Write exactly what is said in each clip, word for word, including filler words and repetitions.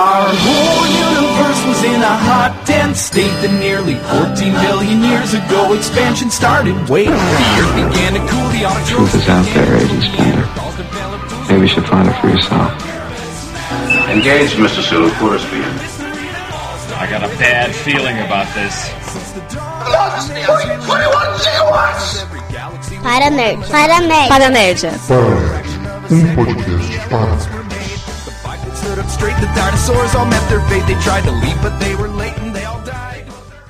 Our whole universe was in a hot, dense state that nearly fourteen billion years ago expansion started. Wait, the earth began to cool, the truth is out there, Agent Spender. Maybe you should find it for yourself. Engage, Mister Sulu, pour us beer. I got a bad feeling about this. Para nerd. Para nerd. Para nerd. Um podcast para. Stood up straight, the dinosaurs all met their fate. They tried to leave, but they were late and they all died.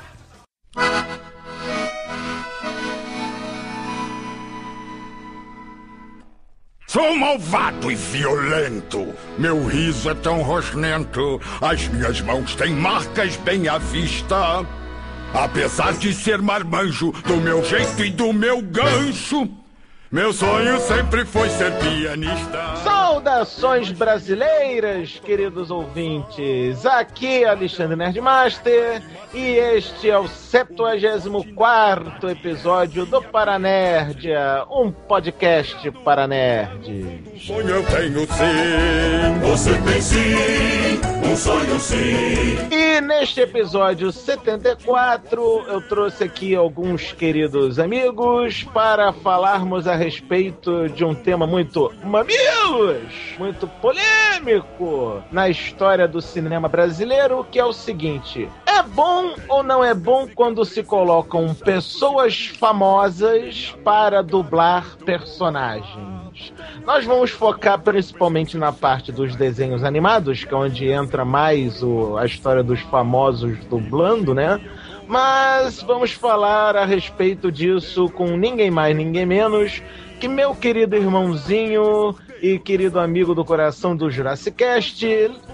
Sou malvado e violento. Meu riso é tão rosnento. As minhas mãos têm marcas bem à vista. Apesar de ser marmanjo, do meu jeito e do meu gancho, meu sonho sempre foi ser pianista. Saudações brasileiras, queridos ouvintes. Aqui é Alexandre Nerdmaster e este é o septuagésimo quarto episódio do Paranerdia, um podcast para nerds. Sonho eu tenho sim, você tem sim, um sonho sim. E neste episódio setenta e quatro eu trouxe aqui alguns queridos amigos para falarmos a respeito de um tema muito mamilos, muito polêmico na história do cinema brasileiro, que é o seguinte: é bom ou não é bom quando se colocam pessoas famosas para dublar personagens? Nós vamos focar principalmente na parte dos desenhos animados, que é onde entra mais o, a história dos famosos dublando, né? Mas vamos falar a respeito disso com ninguém mais, ninguém menos que meu querido irmãozinho e querido amigo do coração do Jurassic Cast,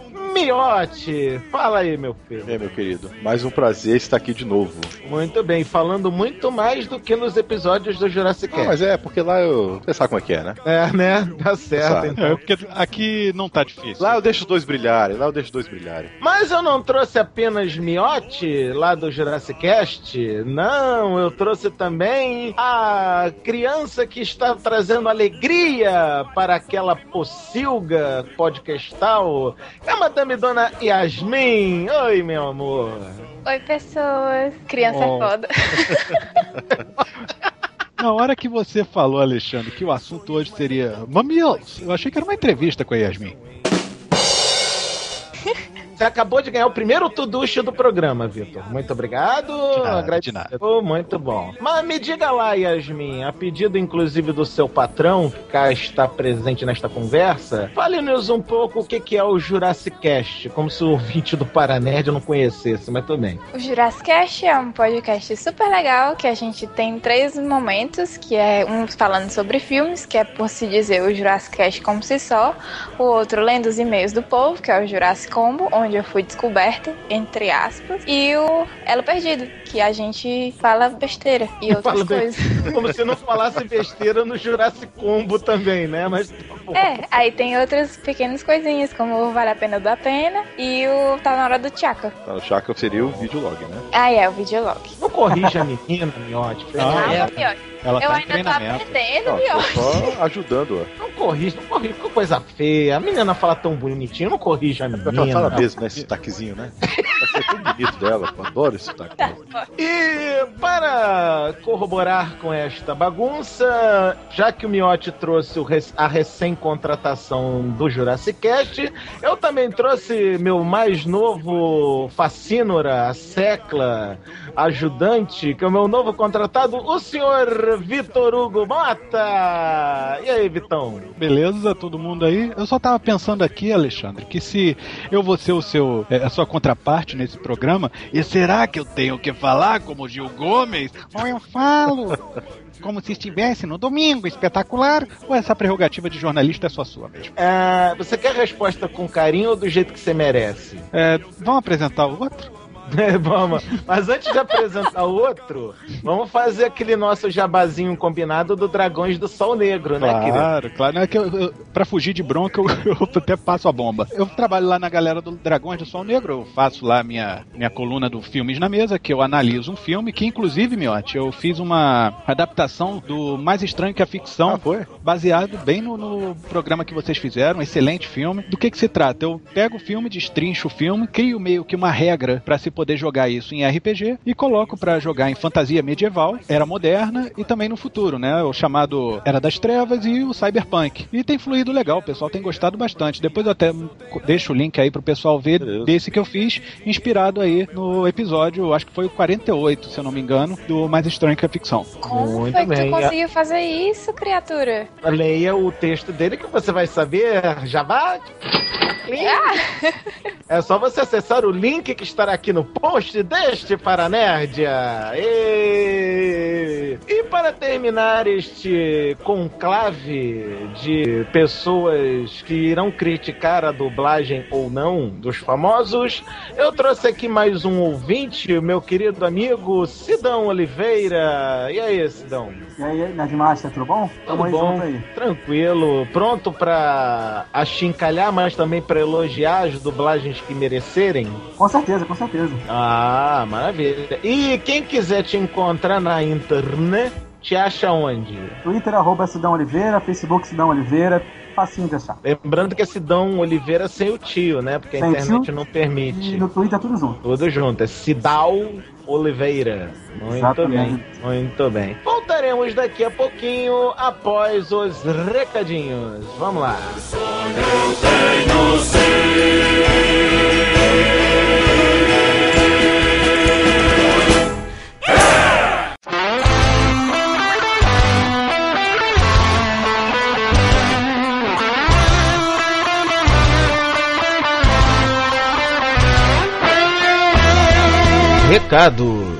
Miotti. Fala aí, meu filho. É, meu querido, mais um prazer estar aqui de novo. Muito bem, falando muito mais do que nos episódios do Jurassic Cast. Ah, mas é, porque lá eu... Você sabe como é que é, né? É, né? Tá certo, Tá. então. É, porque aqui não tá difícil. Lá eu deixo os dois brilharem, lá eu deixo os dois brilharem. Mas eu não trouxe apenas Miotti, lá do Jurassic Cast. Não, eu trouxe também a criança que está trazendo alegria para aquela pocilga podcastal, é a Madame Dona Yasmin. Oi, meu amor. Oi, pessoas. Criança Oh. é foda. Na hora que você falou, Alexandre, que o assunto hoje seria mamilos, eu achei que era uma entrevista com a Yasmin. Você acabou de ganhar o primeiro tuduche do programa, Vitor. Muito obrigado. De nada, Agrade- de nada. Oh, muito bom. Mas me diga lá, Yasmin, a pedido inclusive do seu patrão, que cá está presente nesta conversa, fale-nos um pouco o que que é o Jurassic Cast, como se o ouvinte do Paranerd não conhecesse, mas tudo bem. O Jurassic Cast é um podcast super legal que a gente tem três momentos, que é um falando sobre filmes, que é por se dizer o Jurassic Cast como si só, o outro lendo os e-mails do povo, que é o Jurassic Combo, onde eu fui descoberta, entre aspas, e o Elo Perdido, que a gente fala besteira e outras Fala bem- coisas. Como se não falasse besteira no Jurassic Combo também, né? Mas tá bom. É, aí tem outras pequenas coisinhas, como o Vale a Pena do A Pena e o Tá na Hora do Tchaka. Tá, o Chaka seria o videolog, né? Ah, é, o videolog. Não corrija a menina, Miotti. Ah, Calma, é. Miotti. Ela Eu tá em ainda tô treinamento. aprendendo, Não, tô Miotti. só ajudando, ó. Não corrija, não corrija, ficou coisa feia. A menina fala tão bonitinho, não corrija a Ela menina. fala mesmo, né? Esse sotaquezinho, né? Vai ser tão bonito dela, eu adoro esse sotaque. E para corroborar com esta bagunça, já que o Miotti trouxe o rec- a recém-contratação do Jurassic Cast, eu também trouxe meu mais novo facínora, a Secla, ajudante, que é o meu novo contratado, o senhor Vitor Hugo Mota. E aí, Vitão? Beleza, todo mundo aí? Eu só tava pensando aqui, Alexandre, que se eu vou ser o seu, é, a sua contraparte nesse programa, e será que eu tenho que falar como o Gil Gomes? Ou eu falo como se estivesse no Domingo Espetacular? Ou essa prerrogativa de jornalista é só sua mesmo? É, você quer a resposta com carinho ou do jeito que você merece? É, vamos apresentar o outro? Vamos. Mas antes de apresentar outro, vamos fazer aquele nosso jabazinho combinado do Dragões do Sol Negro, né, querido? Claro, claro. Não é que eu, eu, pra fugir de bronca, eu, eu até passo a bomba. Eu trabalho lá na galera do Dragões do Sol Negro, eu faço lá minha, minha coluna do Filmes na Mesa, que eu analiso um filme, que inclusive, Miotti, eu fiz uma adaptação do Mais Estranho que a Ficção, ah, foi? baseado bem no, no programa que vocês fizeram, um excelente filme. Do que que se trata? Eu pego o filme, destrincho o filme, crio meio que uma regra pra se poder jogar isso em R P G e coloco pra jogar em fantasia medieval, era moderna e também no futuro, né? O chamado Era das Trevas e o Cyberpunk. E tem fluído legal, o pessoal tem gostado bastante. Depois eu até deixo o link aí pro pessoal ver Beleza. desse que eu fiz, inspirado aí no episódio, acho que foi o quarenta e oito, se eu não me engano, do Mais Estranho que a Ficção. Como Muito foi que bem. tu conseguiu fazer isso, criatura? Leia o texto dele que você vai saber, Jabá. Ah. É só você acessar o link que estará aqui no post deste Paranerdia. E... e para terminar este conclave de pessoas que irão criticar a dublagem ou não dos famosos, eu trouxe aqui mais um ouvinte, meu querido amigo Sidão Oliveira. E aí, Sidão? E aí, Nerdmaster, tudo bom? Tudo aí, bom, aí. Tranquilo, pronto pra achincalhar, mas também pra elogiar as dublagens que merecerem? Com certeza, com certeza. Ah, maravilha. E quem quiser te encontrar na internet, te acha onde? Twitter, arroba Sidão Oliveira, Facebook Sidão Oliveira, facinho de achar. Lembrando que é Sidão Oliveira sem o tio, né? Porque a sem internet tio, não permite. E no Twitter é tudo junto. Tudo junto, é Sidal Oliveira. Muito Exatamente. bem, muito bem. Voltaremos daqui a pouquinho após os recadinhos. Vamos lá. Eu tenho recados.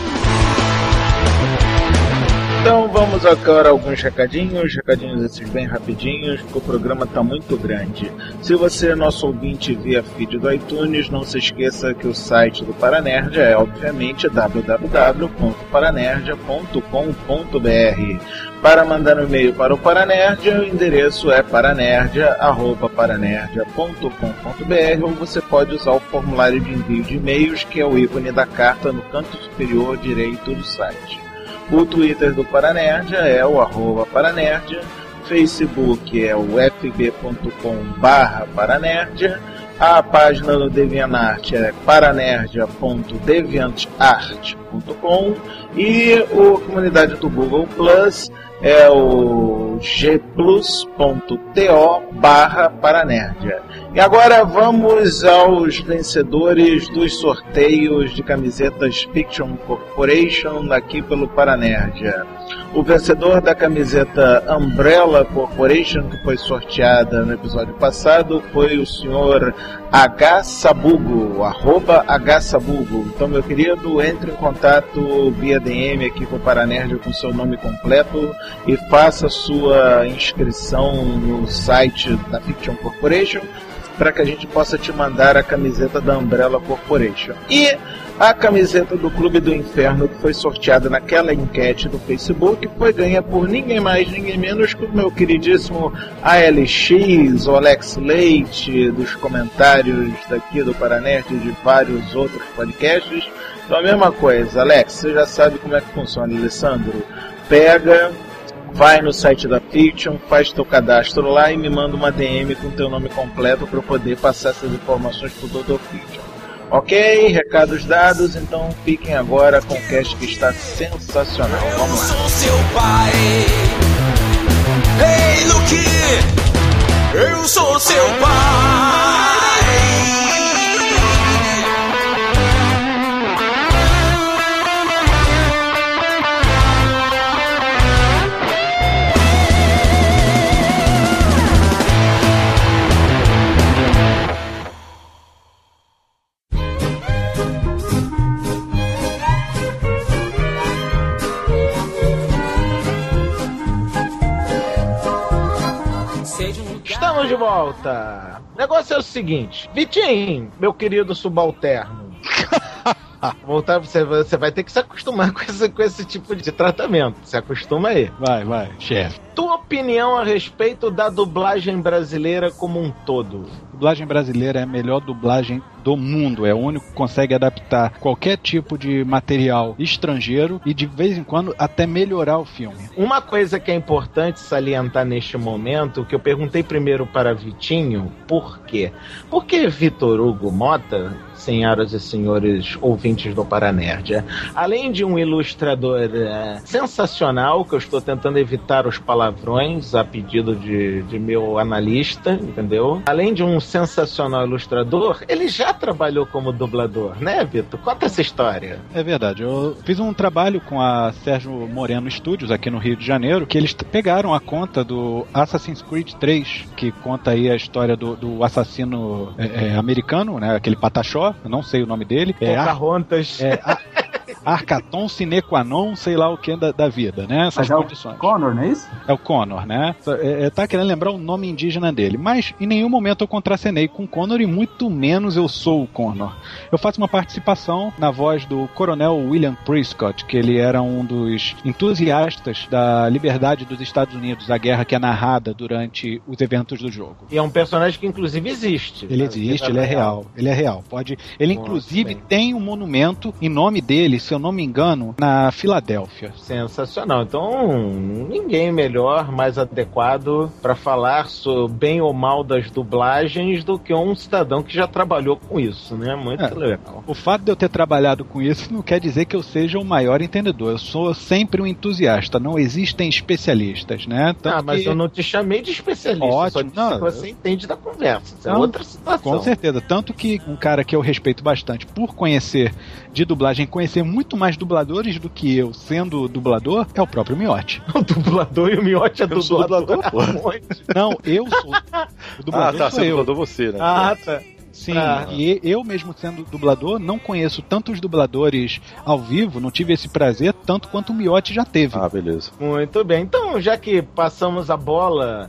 Então vamos agora a alguns recadinhos, recadinhos esses bem rapidinhos, porque o programa está muito grande. Se você é nosso ouvinte via feed do iTunes, não se esqueça que o site do Paranerdia é obviamente w w w ponto paranerdia ponto com ponto b r. Para mandar um e-mail para o Paranerdia, o endereço é paranerdia arroba paranerdia ponto com ponto b r, ou você pode usar o formulário de envio de e-mails, que é o ícone da carta no canto superior direito do site. O Twitter do Paranerdia é o arroba Paranerdia, Facebook é o f b ponto com barra Paranerdia, a página do DeviantArt é paranerdia ponto deviantart ponto com e a comunidade do Google Plus é o g plus ponto to barra Paranerdia. E agora vamos aos vencedores dos sorteios de camisetas Fiction Corporation aqui pelo Paranerdia. O vencedor da camiseta Umbrella Corporation, que foi sorteada no episódio passado, foi o senhor H. Sabugo, arroba H. Sabugo. Então, meu querido, entre em contato via D M aqui com o Paranerdia com seu nome completo e faça sua inscrição no site da Fiction Corporation para que a gente possa te mandar a camiseta da Umbrella Corporation. E a camiseta do Clube do Inferno, que foi sorteada naquela enquete do Facebook, foi ganha por ninguém mais, ninguém menos que o meu queridíssimo A L X, o Alex Leite, dos comentários daqui do Paranerdia e de vários outros podcasts. Então a mesma coisa, Alex, você já sabe como é que funciona, Alessandro? Pega... vai no site da Fiction, faz teu cadastro lá e me manda uma D M com teu nome completo para eu poder passar essas informações pro doutor Fiction. Ok? Recados dados, então fiquem agora com o cast que está sensacional. Vamos lá. Eu sou seu pai. Ei, Luke! Eu sou seu pai. Estamos de volta. O negócio é o seguinte, Vitinho, meu querido subalterno. Voltar, você, você vai ter que se acostumar com esse, com esse tipo de tratamento. Se acostuma aí. Vai, vai, chefe. Tua opinião a respeito da dublagem brasileira como um todo? A dublagem brasileira é a melhor dublagem do mundo. É o único que consegue adaptar qualquer tipo de material estrangeiro e de vez em quando até melhorar o filme. Uma coisa que é importante salientar neste momento, que eu perguntei primeiro para Vitinho, por quê? Porque Vitor Hugo Mota, senhoras e senhores ouvintes do Paranerd, além de um ilustrador é, sensacional, que eu estou tentando evitar os palavrões a pedido de, de meu analista, entendeu? Além de um sensacional ilustrador, ele já trabalhou como dublador, né, Vitor? Conta essa história. É verdade. Eu fiz um trabalho com a Sérgio Moreno Studios aqui no Rio de Janeiro, que eles pegaram a conta do Assassin's Creed três, que conta aí a história do, do assassino é, é, americano, né, aquele Pataxó, eu não sei o nome dele. É, Pocahontas. É, a, Arcaton sine qua non, sei lá o que da, da vida, né? Essas mas condições. É o Connor, não é isso? É o Connor, né? É, é, tá querendo lembrar o nome indígena dele. Mas em nenhum momento eu contracenei com o Connor e muito menos eu sou o Connor. Eu faço uma participação na voz do Coronel William Prescott, que ele era um dos entusiastas da liberdade dos Estados Unidos, a guerra que é narrada durante os eventos do jogo. E é um personagem que inclusive existe. Ele existe, ele é real. Ele é real. Pode, ele Nossa, inclusive bem. tem um monumento em nome dele, se eu não me engano, na Filadélfia. Sensacional. Então, ninguém melhor, mais adequado para falar sobre bem ou mal das dublagens do que um cidadão que já trabalhou com isso, né? Muito é. legal. O fato de eu ter trabalhado com isso não quer dizer que eu seja o maior entendedor. Eu sou sempre um entusiasta. Não existem especialistas, né? Tanto ah, mas que... eu não te chamei de especialista. Ótimo. Só disse não, que você eu... entende da conversa. Isso não, é outra situação. Com certeza. Tanto que um cara que eu respeito bastante por conhecer de dublagem, conhecer muito mais dubladores do que eu, sendo dublador, é o próprio Miotti. O dublador e o Miotti é eu sou dublador. dublador não, eu sou. O dublador ah, tá, sou você é eu. dublador você, né? Ah, tá. Sim, ah. e eu mesmo sendo dublador, não conheço tantos dubladores ao vivo, não tive esse prazer tanto quanto o Miotti já teve. Ah, beleza. Muito bem. Então, já que passamos a bola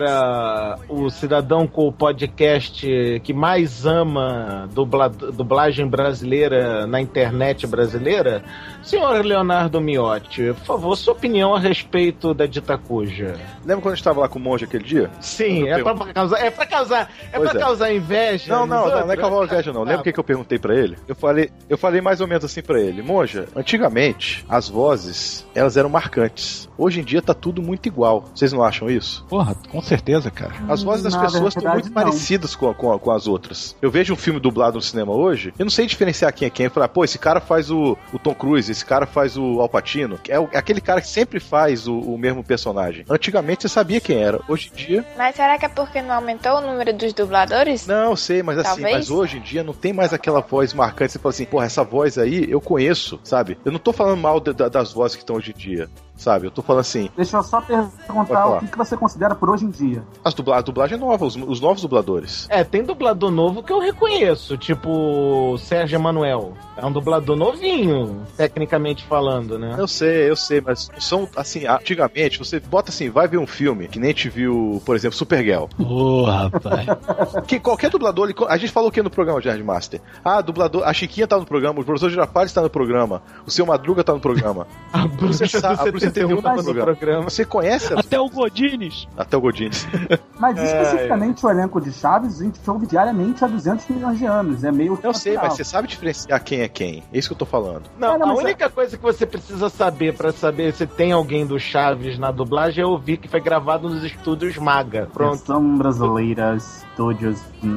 para o cidadão com o podcast que mais ama dubla, dublagem brasileira na internet brasileira, senhor Leonardo Miotti, por favor, sua opinião a respeito da Dita Cuja. Lembra quando a gente estava lá com o monge aquele dia? Sim, é pra, pra causar, é pra causar, é pra é. causar inveja. Não, não, não, não é causar inveja, não. Lembra o que, que eu perguntei pra ele? Eu falei, eu falei mais ou menos assim pra ele: monja, antigamente as vozes elas eram marcantes. Hoje em dia tá tudo muito igual. Vocês não acham isso? Porra, com certeza, cara. As vozes das Na pessoas estão muito não. parecidas com, com, com as outras. Eu vejo um filme dublado no cinema hoje, eu não sei diferenciar quem é quem. Eu falo, pô, esse cara faz o, o Tom Cruise, esse cara faz o Al Pacino. É, o, é aquele cara que sempre faz o, o mesmo personagem. Antigamente você sabia quem era. Hoje em dia... Mas será que é porque não aumentou o número dos dubladores? Não, eu sei, mas assim, Talvez? mas hoje em dia não tem mais aquela voz marcante. Você fala assim, porra, essa voz aí eu conheço, sabe? Eu não tô falando mal de, de, das vozes que estão hoje em dia. Sabe, eu tô falando assim... Deixa eu só perguntar o que, que você considera por hoje em dia. As dubla a dublagem é nova, os, os novos dubladores. É, tem dublador novo que eu reconheço, tipo o Sérgio Emanuel. É um dublador novinho, tecnicamente falando, né? Eu sei, eu sei, mas são, assim, antigamente, você bota assim, vai ver um filme, que nem te viu, por exemplo, Supergirl. Ô, oh, rapaz. Que qualquer dublador, ele, a gente falou o que no programa de Nerdmaster? Ah, dublador, a Chiquinha tá no programa, o professor Girafales tá no programa, o seu Madruga tá no programa. A Bruxa você sabe, a Bruxa tá no programa. programa. Você conhece? Até o Godines. Até o Godines. Mas especificamente é, o elenco de Chaves, a gente ouve diariamente há duzentos milhões de anos. É meio... Eu sei, mas você sabe diferenciar quem é quem. É isso que eu tô falando. Não, é, não a única é... coisa que você precisa saber pra saber se tem alguém do Chaves na dublagem é ouvir que foi gravado nos estúdios Maga. Pronto. São brasileiras, estúdios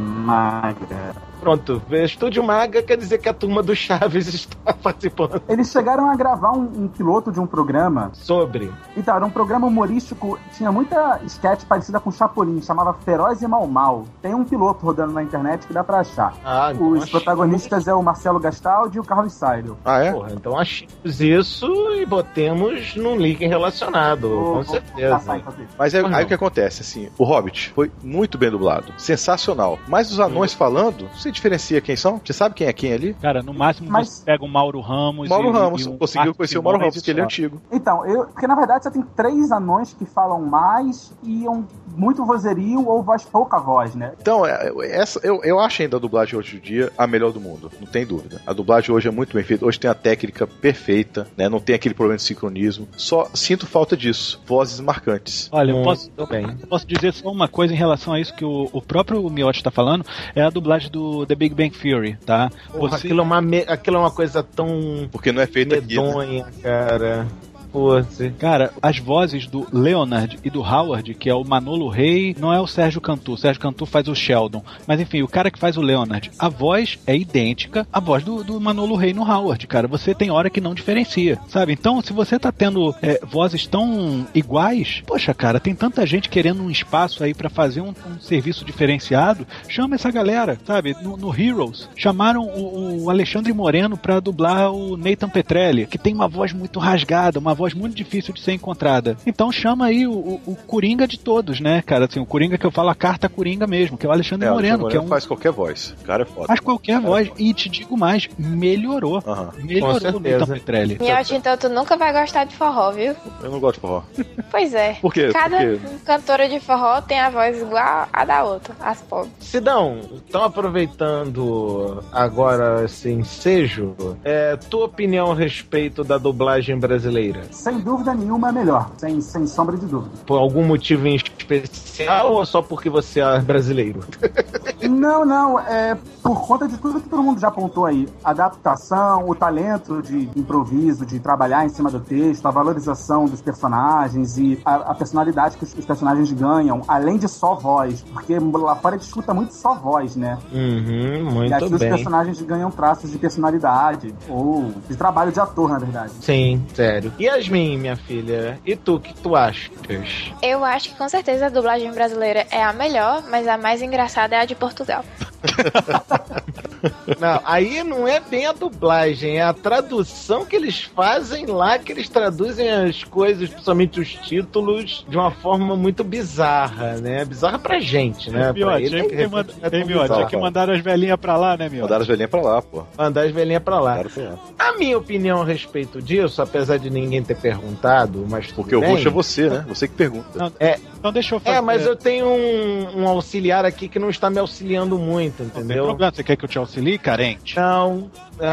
Maga. Pronto, Estúdio Maga quer dizer que a turma do Chaves está participando. Eles chegaram a gravar um, um piloto de um programa. Sobre? Então, era um programa humorístico, tinha muita sketch parecida com Chapolin, chamava Feroz e Mal Mal. Tem um piloto rodando na internet que dá pra achar. Ah, então Os protagonistas que... é o Marcelo Gastaldi e o Carlos Sairo. Ah, é? Porra, então achemos isso e botemos num link relacionado, oh, com certeza. Passar, Mas aí, aí o que acontece, assim, o Hobbit foi muito bem dublado, sensacional. Mas os anões hum. falando, você diferencia quem são? Você sabe quem é quem ali? Cara, no máximo Mas- você pega o Mauro Ramos. Mauro e, Ramos. e um Conseguiu conhecer o Mauro Simões Ramos, porque ele é só. antigo. Então, eu, porque na verdade você tem três anões que falam mais e um, muito vozerio ou voz pouca voz, né? Então, é- é- essa, eu, eu acho ainda a dublagem hoje em dia a melhor do mundo, não tem dúvida. A dublagem hoje é muito bem feita, hoje tem a técnica perfeita, né? Não tem aquele problema de sincronismo. Só sinto falta disso, vozes marcantes. Olha, eu Muito posso, bem. eu posso dizer só uma coisa em relação a isso que o, o próprio Miotti está falando, é a dublagem do The Big Bang Theory, tá? Porra, Você- aquilo, é uma me- aquilo é uma coisa tão Porque não é feito aqui, né? medonha, cara. Putz. Cara, as vozes do Leonard e do Howard, que é o Manolo Rey, não é o Sérgio Cantu. O Sérgio Cantu faz o Sheldon. Mas enfim, o cara que faz o Leonard, a voz é idêntica à voz do, do Manolo Rey no Howard, cara. Você tem hora que não diferencia, sabe? Então, se você tá tendo é, vozes tão iguais, poxa, cara, tem tanta gente querendo um espaço aí pra fazer um, um serviço diferenciado, chama essa galera, sabe? No, no Heroes, chamaram o, o Alexandre Moreno pra dublar o Nathan Petrelli, que tem uma voz muito rasgada, uma voz muito difícil de ser encontrada. Então chama aí o, o, o Coringa de todos, né, cara? Assim, o Coringa que eu falo, a carta Coringa mesmo, que é o Alexandre É, o Moreno, Alexandre que é Moreno um... faz qualquer voz. O cara é foda. Faz qualquer Cara, voz. é foda. E te digo mais, melhorou. Aham. Melhorou o certeza. Nathan Petrelli. Miotti, então tu nunca vai gostar de forró, viu? Eu não gosto de forró. Pois é. Por quê? Cada Por quê? cantora de forró tem a voz igual a da outra, as pobres. Sidão, então aproveitando agora esse ensejo, é, tua opinião a respeito da dublagem brasileira? Sem dúvida nenhuma é melhor, sem, sem sombra de dúvida. Por algum motivo em especial ou só porque você é brasileiro? Não, não, é por conta de tudo que todo mundo já apontou aí. Adaptação, o talento de improviso, de trabalhar em cima do texto, a valorização dos personagens e a, a personalidade que os, os personagens ganham, além de só voz, porque lá fora a gente escuta muito só voz, né? Uhum, E muito aqui os bem. personagens ganham traços de personalidade, ou de trabalho de ator, na verdade. Sim, sério. Yasmin, minha filha, e tu, o que tu achas? Eu acho que com certeza a dublagem brasileira é a melhor, mas a mais engraçada é a de Portugal. Não, aí não é bem a dublagem, é a tradução que eles fazem lá, que eles traduzem as coisas, principalmente os títulos, de uma forma muito bizarra, né? Bizarra pra gente, né? Pra Miotti, ele, tem de que, repente, manda, não é tem, tão Miotti, bizarro. é que mandaram as velhinhas pra lá, né, Miotti? Mandaram as velhinhas pra lá, pô. Mandar as velhinhas pra lá. Mandaram pra lá. A minha opinião a respeito disso, apesar de ninguém ter perguntado, mas tudo Porque o bem. host é você, né? Você que pergunta. Não, É, então deixa eu fazer. é, mas eu tenho um, um auxiliar aqui que não está me auxiliando muito, Não tem entendeu? problema, você quer que eu te auxilie, carente? Não.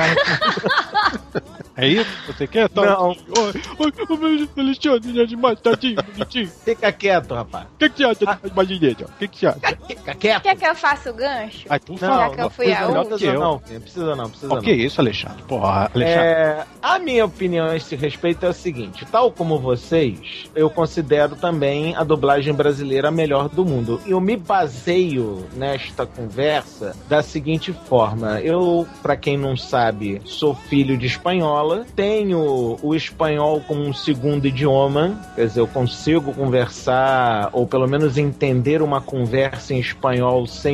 Ah, É isso que você quer? Tá? Não. Oi, oi, oi, Alexandre, demais, tadinho, bonitinho. fica quieto, rapaz. O que, que você acha de imaginete? O que, que você acha? Fica quieto. Quer que eu faça o gancho? Ai, por Não, favor. Já que eu fui a não, última. precisa Eu. não, filho, precisa não, precisa O não. que é isso, Alexandre? Porra, Alexandre. É, a minha opinião a esse respeito é o seguinte: tal como vocês, eu considero também a dublagem brasileira a melhor do mundo. Eu me baseio nesta conversa da seguinte forma: eu, pra quem não sabe, sou filho de espanhola, tenho o espanhol como um segundo idioma, quer dizer, eu consigo conversar, ou pelo menos entender uma conversa em espanhol sem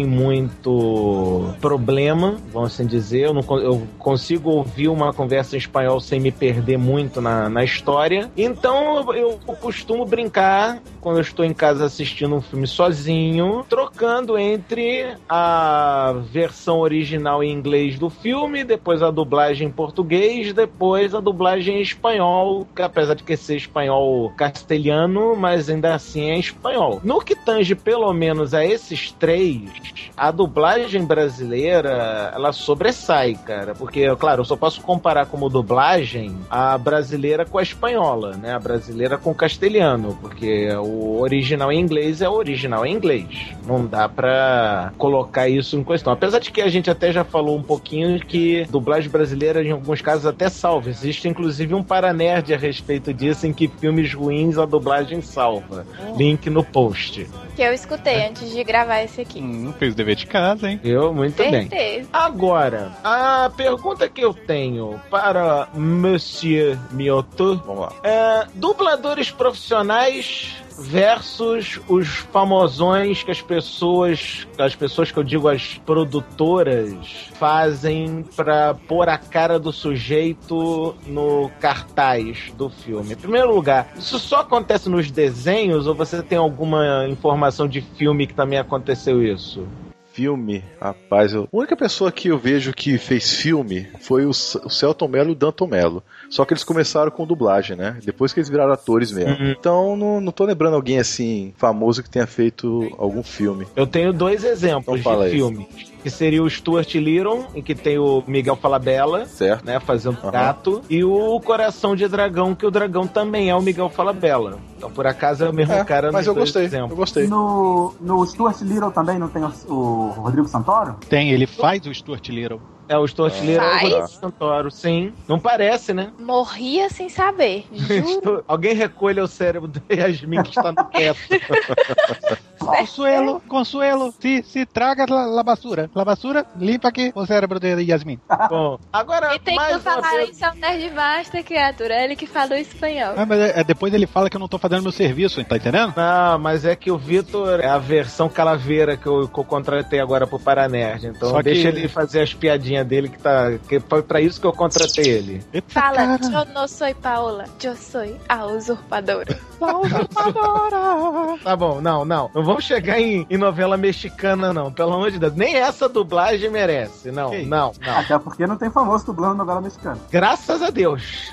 muito problema, vamos assim dizer. Eu, não, eu consigo ouvir uma conversa em espanhol sem me perder muito na, na história. Então eu, eu costumo brincar, quando eu estou em casa assistindo um filme sozinho, trocando entre a versão original em inglês do filme, depois a dublagem em português, depois a dublagem em espanhol, que apesar de que ser espanhol castelhano, mas ainda assim é espanhol. No que tange pelo menos a esses três, a dublagem brasileira, ela sobressai, cara, porque, claro, eu só posso comparar como dublagem a brasileira com a espanhola, né, a brasileira com o castelhano, porque o original em inglês é o original em inglês, não dá pra colocar isso em questão, apesar de que a gente até já falou um pouquinho que dublagem brasileira em alguns casos até salva, existe inclusive um paranerd a respeito disso, em que filmes ruins a dublagem salva, link no post. Que eu escutei antes de gravar esse aqui. Hum, fez o dever de casa, hein? Eu, muito bem. Certeza. Agora, a pergunta que eu tenho para Monsieur Mioto Vamos lá. é: dubladores profissionais versus os famosões que as pessoas, as pessoas que eu digo as produtoras, fazem pra pôr a cara do sujeito no cartaz do filme. Em primeiro lugar, isso só acontece nos desenhos ou você tem alguma informação de filme que também aconteceu isso? Filme, rapaz, eu... a única pessoa que eu vejo que fez filme foi o, C- o Celton Mello e o Danton Mello. Só que eles começaram com dublagem, né? Depois que eles viraram atores mesmo. Uhum. Então, não, não tô lembrando alguém assim, famoso que tenha feito algum filme. Eu tenho dois exemplos Então fala de aí. filmes. Que seria o Stuart Little, em que tem o Miguel Falabella, certo, né, fazendo Uhum. gato, e o Coração de Dragão, que o dragão também é o Miguel Falabella. Então, por acaso, é o mesmo É, cara mas nos eu dois gostei, exemplos. eu gostei. No, no Stuart Little também não tem o, o Rodrigo Santoro? Tem, ele faz o Stuart Little. É, o Stuart Little é o Faz? Rodrigo Santoro, sim. Não parece, né? Morria sem saber. Juro. Alguém recolha o cérebro da Yasmin que está no teto. Consuelo, Consuelo, se, se traga la, la basura. La basura, limpa aqui o cérebro de Yasmin. Bom, agora E tem mais que falar vez... isso ao Nerd Master, criatura. Ele que falou espanhol. Ah, mas é, é, depois ele fala que eu não tô fazendo meu serviço, tá entendendo? Não, mas é que o Vitor é a versão calaveira que eu, que eu contratei agora pro Paranerd. Então Só deixa que- ele fazer as piadinhas dele, que, tá, que foi pra isso que eu contratei ele. Fala, eu não sou Paola, eu sou a usurpadora. Tá bom, não, não. Não vamos chegar em, em novela mexicana, não. Pelo amor de Deus. Nem essa dublagem merece. Não, não, não. Até porque não tem famoso dublando novela mexicana. Graças a Deus.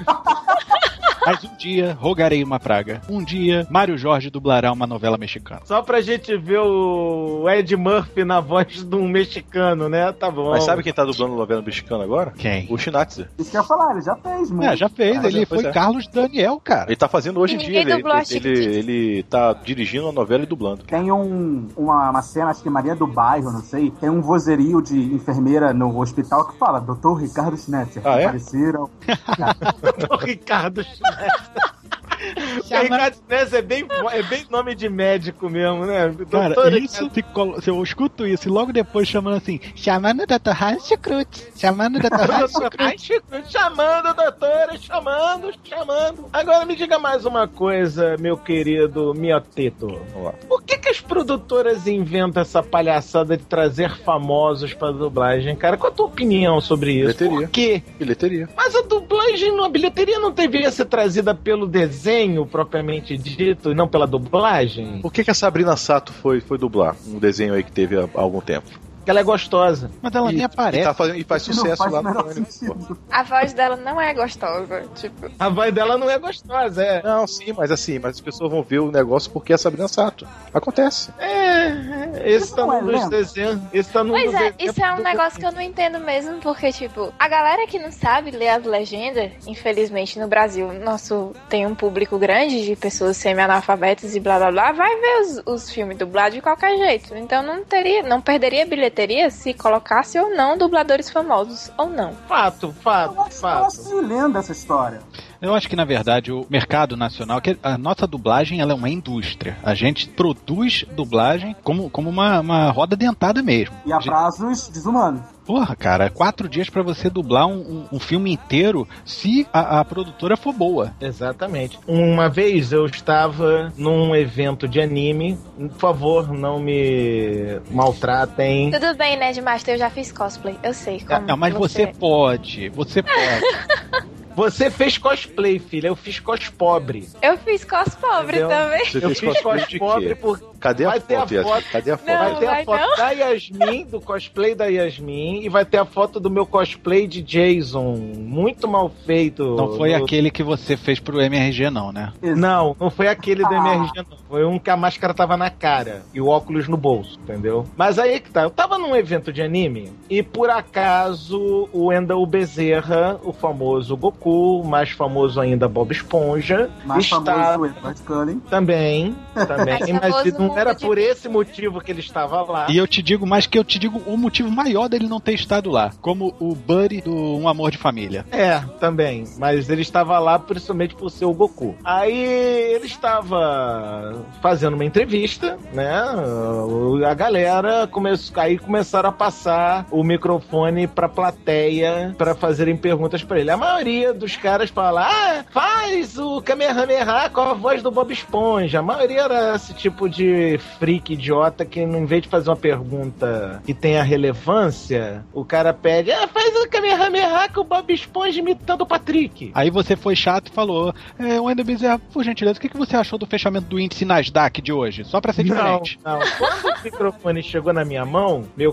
Mas um dia rogarei uma praga. Um dia Mário Jorge dublará uma novela mexicana. Só pra gente ver o Ed Murphy na voz de um mexicano, né? Tá bom. Mas sabe quem tá dublando novela mexicana agora? Quem? O Schnatzer. Isso que eu ia falar, ele já fez, mano. É, já fez. Ah, ele já, pois foi é. Carlos Daniel, cara. Ele tá fazendo hoje em E dia. ninguém Ele, dublou a ele, Chiquititas. ele, ele tá dirigindo uma novela e dublando. Tem um, uma, uma cena, acho que Maria do Bairro, não sei, tem um vozerio de enfermeira no hospital que fala doutor Ricardo Schnetzer. Ah, é? Apareceram. O Ricardo Schnetzer. O Ricardo Schnetzer é bem, é bem nome de médico mesmo, né? Cara, Doutor isso, se, colo- se eu escuto isso e logo depois chamando assim, chamando o doutor Hans Cruz, chamando o doutor Hans Cruz. Chamando, doutora, chamando, chamando. Agora me diga mais uma coisa, meu querido Mioteto. Vamos lá. Por que que as produtoras inventam essa palhaçada de trazer famosos pra dublagem, cara? Qual a tua opinião sobre isso? Bilheteria. Por quê? Bilheteria. Mas a dublagem, a bilheteria não deveria ser trazida pelo desenho propriamente dito e não pela dublagem? Por que, que a Sabrina Sato foi, foi dublar um desenho aí que teve há, há algum tempo? Porque ela é gostosa. Mas ela E- nem aparece. E, tá fazendo, e faz Não sucesso faz lá o no menor Goiânia. sentido. A voz dela não é gostosa. Tipo, A voz dela não é gostosa, é. Não, sim, mas assim, mas as pessoas vão ver o negócio porque é a Sabrina Sato. Acontece. É, esse Isso tá não é num dos lento? desenhos. Esse tá num Pois dos é, exemplos isso é um do- negócio que eu não entendo mesmo, porque, tipo, a galera que não sabe ler as legendas, infelizmente no Brasil, nosso tem um público grande de pessoas semi-analfabetas e blá blá blá, vai ver os, os filmes dublados de qualquer jeito. Então não teria, não perderia bilheteria se colocasse ou não dubladores famosos, ou não. Fato, fato, Eu acho, eu fato. acho lenda essa história. Eu acho que, na verdade, o mercado nacional, que a nossa dublagem ela é uma indústria. A gente produz dublagem como, como uma, uma roda dentada mesmo. E a A gente- prazos desumanos. Porra, cara, quatro dias pra você dublar um, um, um filme inteiro se a, a produtora for boa. Exatamente. Uma vez eu estava num evento de anime. Por favor, não me maltratem. Tudo bem, Nerd Master, eu já fiz cosplay, eu sei. Como Não, mas você pode, você pode. Você fez cosplay, filha. Eu fiz cos pobre. Eu fiz cos pobre Entendeu? também. Você Eu fez fiz cosplay cos de pobre quê? por... Cadê a Vai ter a foto, Yasmin? foto. Cadê a foto? Não. Vai ter a vai foto não? da Yasmin, do cosplay da Yasmin, e vai ter a foto do meu cosplay de Jason. Muito mal feito. Não foi No- aquele que você fez pro M R G, não, né? Não, não foi aquele do Ah. M R G, não. Foi um que a máscara tava na cara e o óculos no bolso, entendeu? Mas aí que tá. Eu tava num evento de anime e, por acaso, o Wendell Bezerra, o famoso Goku, mais famoso ainda Bob Esponja, Mais está famoso Edward Cullen. também, também. Mais Mas famoso não mundo era de por Disney. esse motivo que ele estava lá. E eu te digo mais que eu te digo o motivo maior dele não ter estado lá. Como o Buddy do Um Amor de Família. É, também. Mas ele estava lá principalmente por ser o Goku. Aí ele estava fazendo uma entrevista, né? A galera começou, aí começaram a passar o microfone pra plateia pra fazerem perguntas pra ele. A maioria dos caras fala: ah, faz o Kamehameha com a voz do Bob Esponja. A maioria era esse tipo de de freak idiota que, em vez de fazer uma pergunta que tenha relevância, o cara pede, ah, faz o Kamehameha com o Bob Esponja imitando o Patrick. Aí você foi chato e falou, é, Wendel Bezerra, por gentileza, o que, que você achou do fechamento do índice Nasdaq de hoje? Só pra ser diferente. Não, não. Quando o microfone chegou na minha mão, meu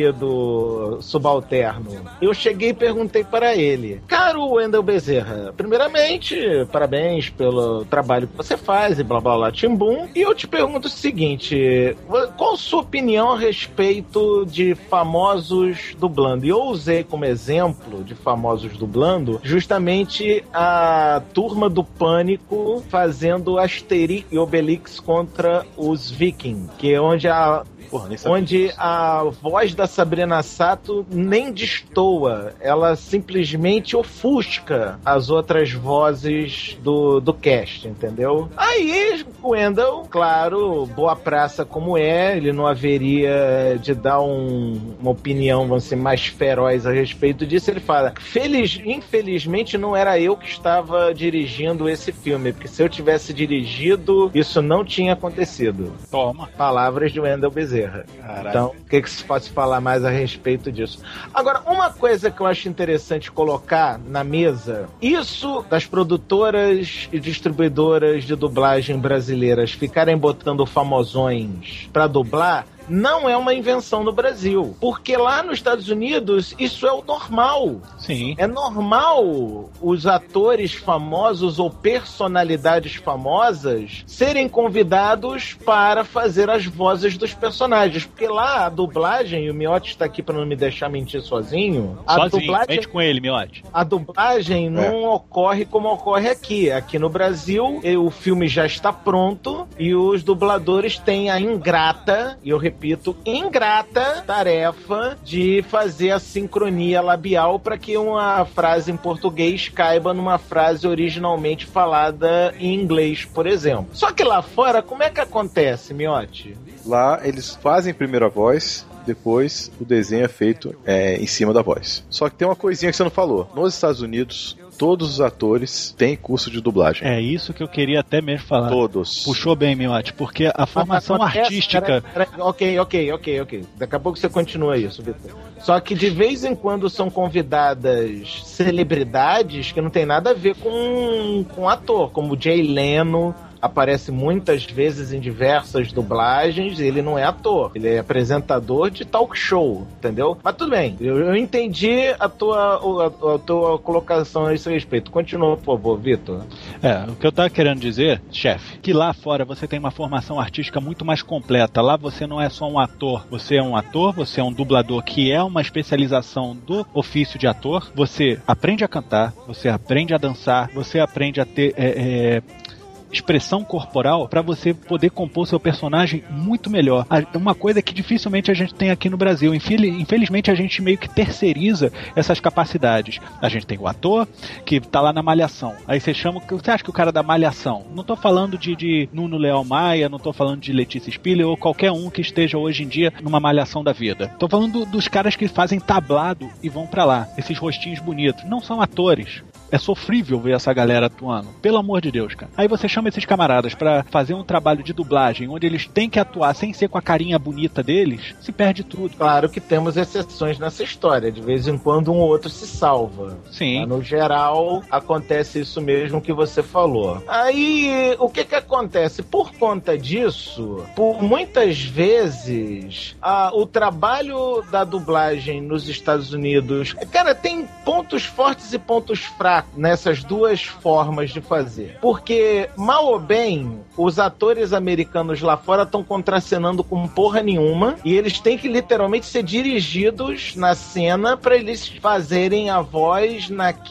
querido subalterno, eu cheguei e perguntei para ele, caro Wendel Bezerra, primeiramente, parabéns pelo trabalho que você faz e blá blá blá timbum, e eu te pergunto o seguinte, qual a sua opinião a respeito de famosos dublando? E eu usei como exemplo de famosos dublando justamente a turma do Pânico fazendo Asterix e Obelix contra os Vikings, que é onde a Porra, onde a voz da Sabrina Sato nem destoa, ela simplesmente ofusca as outras vozes do, do cast, entendeu? Aí o Wendel, claro, boa praça como é, ele não haveria de dar um, uma opinião, vamos dizer, mais feroz a respeito disso. Ele fala, Feliz, infelizmente não era eu que estava dirigindo esse filme, porque se eu tivesse dirigido, isso não tinha acontecido. Toma. Palavras de Wendel Bezerra. Caralho. Então, o que, que se pode falar mais a respeito disso? Agora, uma coisa que eu acho interessante colocar na mesa, isso das produtoras e distribuidoras de dublagem brasileiras ficarem botando famosões pra dublar, não é uma invenção no Brasil. Porque lá nos Estados Unidos, isso é o normal. Sim. É normal os atores famosos ou personalidades famosas serem convidados para fazer as vozes dos personagens. Porque lá a dublagem, e o Miotti está aqui para não me deixar mentir sozinho. A sozinho, dublagem, mente com ele, Miotti. A dublagem não é. ocorre como ocorre aqui. Aqui no Brasil, o filme já está pronto e os dubladores têm a ingrata, e eu repito, ingrata tarefa de fazer a sincronia labial para que uma frase em português caiba numa frase originalmente falada em inglês, por exemplo. Só que lá fora, como é que acontece, Miotti? Lá eles fazem primeiro a voz, depois o desenho é feito é, em cima da voz. Só que tem uma coisinha que você não falou. Nos Estados Unidos, todos os atores têm curso de dublagem. É isso que eu queria até mesmo falar. Todos. Puxou bem, Miotti, porque a formação mas, mas, artística... Pera, pera, ok, ok, ok, ok. Daqui a pouco você continua isso, Vitor. Só que de vez em quando são convidadas celebridades que não tem nada a ver com, com ator, como Jay Leno... aparece muitas vezes em diversas dublagens, ele não é ator, ele é apresentador de talk show, entendeu? Mas tudo bem, eu, eu entendi a tua, a, a tua colocação a esse respeito. Continua, por favor, Vitor. É, o que eu tava querendo dizer, chefe, que lá fora você tem uma formação artística muito mais completa. Lá você não é só um ator, você é um ator, você é um dublador, que é uma especialização do ofício de ator. Você aprende a cantar, você aprende a dançar, você aprende a ter... É, é, expressão corporal para você poder compor seu personagem muito melhor. Uma coisa que dificilmente a gente tem aqui no Brasil. Infelizmente a gente meio que terceiriza essas capacidades. A gente tem o ator que tá lá na Malhação. Aí você chama... Você acha que o cara da Malhação? Não tô falando de, de Nuno Leal Maia, não tô falando de Letícia Spiller ou qualquer um que esteja hoje em dia numa Malhação da vida. Tô falando do, dos caras que fazem tablado e vão para lá. Esses rostinhos bonitos. Não são atores. É sofrível ver essa galera atuando. Pelo amor de Deus, cara. Aí você chama esses camaradas pra fazer um trabalho de dublagem onde eles têm que atuar sem ser com a carinha bonita deles, se perde tudo. Claro que temos exceções nessa história. De vez em quando um ou outro se salva. Sim. Mas, no geral, acontece isso mesmo que você falou. Aí, o que que acontece? Por conta disso, por muitas vezes, a, o trabalho da dublagem nos Estados Unidos, cara, tem pontos fortes e pontos fracos nessas duas formas de fazer. Porque, mal ou bem, os atores americanos lá fora estão contracenando com porra nenhuma e eles têm que literalmente ser dirigidos na cena para eles fazerem a voz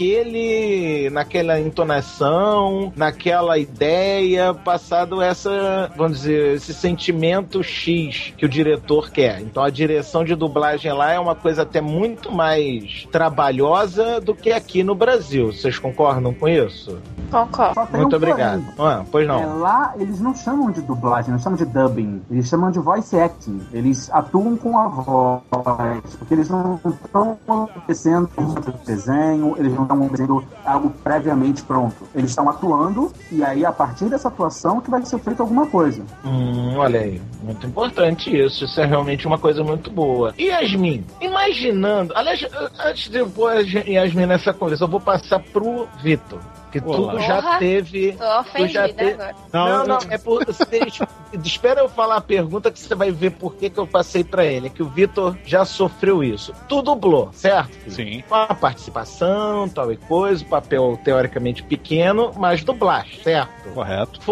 naquele, naquela entonação, naquela ideia, passado essa, vamos dizer, esse sentimento X que o diretor quer. Então a direção de dublagem lá é uma coisa até muito mais trabalhosa do que aqui no Brasil. Vocês concordam com isso? Concordo. Só tem Muito um obrigado. porém. Ah, pois não. É, lá eles não chamam de dublagem, não chamam de dubbing, eles chamam de voice acting. Eles atuam com a voz, porque eles não estão acontecendo o desenho, eles não estão fazendo algo previamente pronto. Eles estão atuando e aí a partir dessa atuação que vai ser feita alguma coisa. Hum, olha aí, muito importante isso. Isso é realmente uma coisa muito boa. E Yasmin, imaginando... Aliás, antes de pôr a Yasmin nessa conversa, eu vou passar pro Vitor. Que Olá. tu já Porra, teve. tô ofendida tu já te... agora. Não, não, Não, não, é por. Espera eu falar a pergunta que você vai ver por que, que eu passei pra ele. É que o Vitor já sofreu isso. Tu dublou, certo? Sim. Com a participação, tal e coisa, papel teoricamente pequeno, mas dublaste, certo? Correto.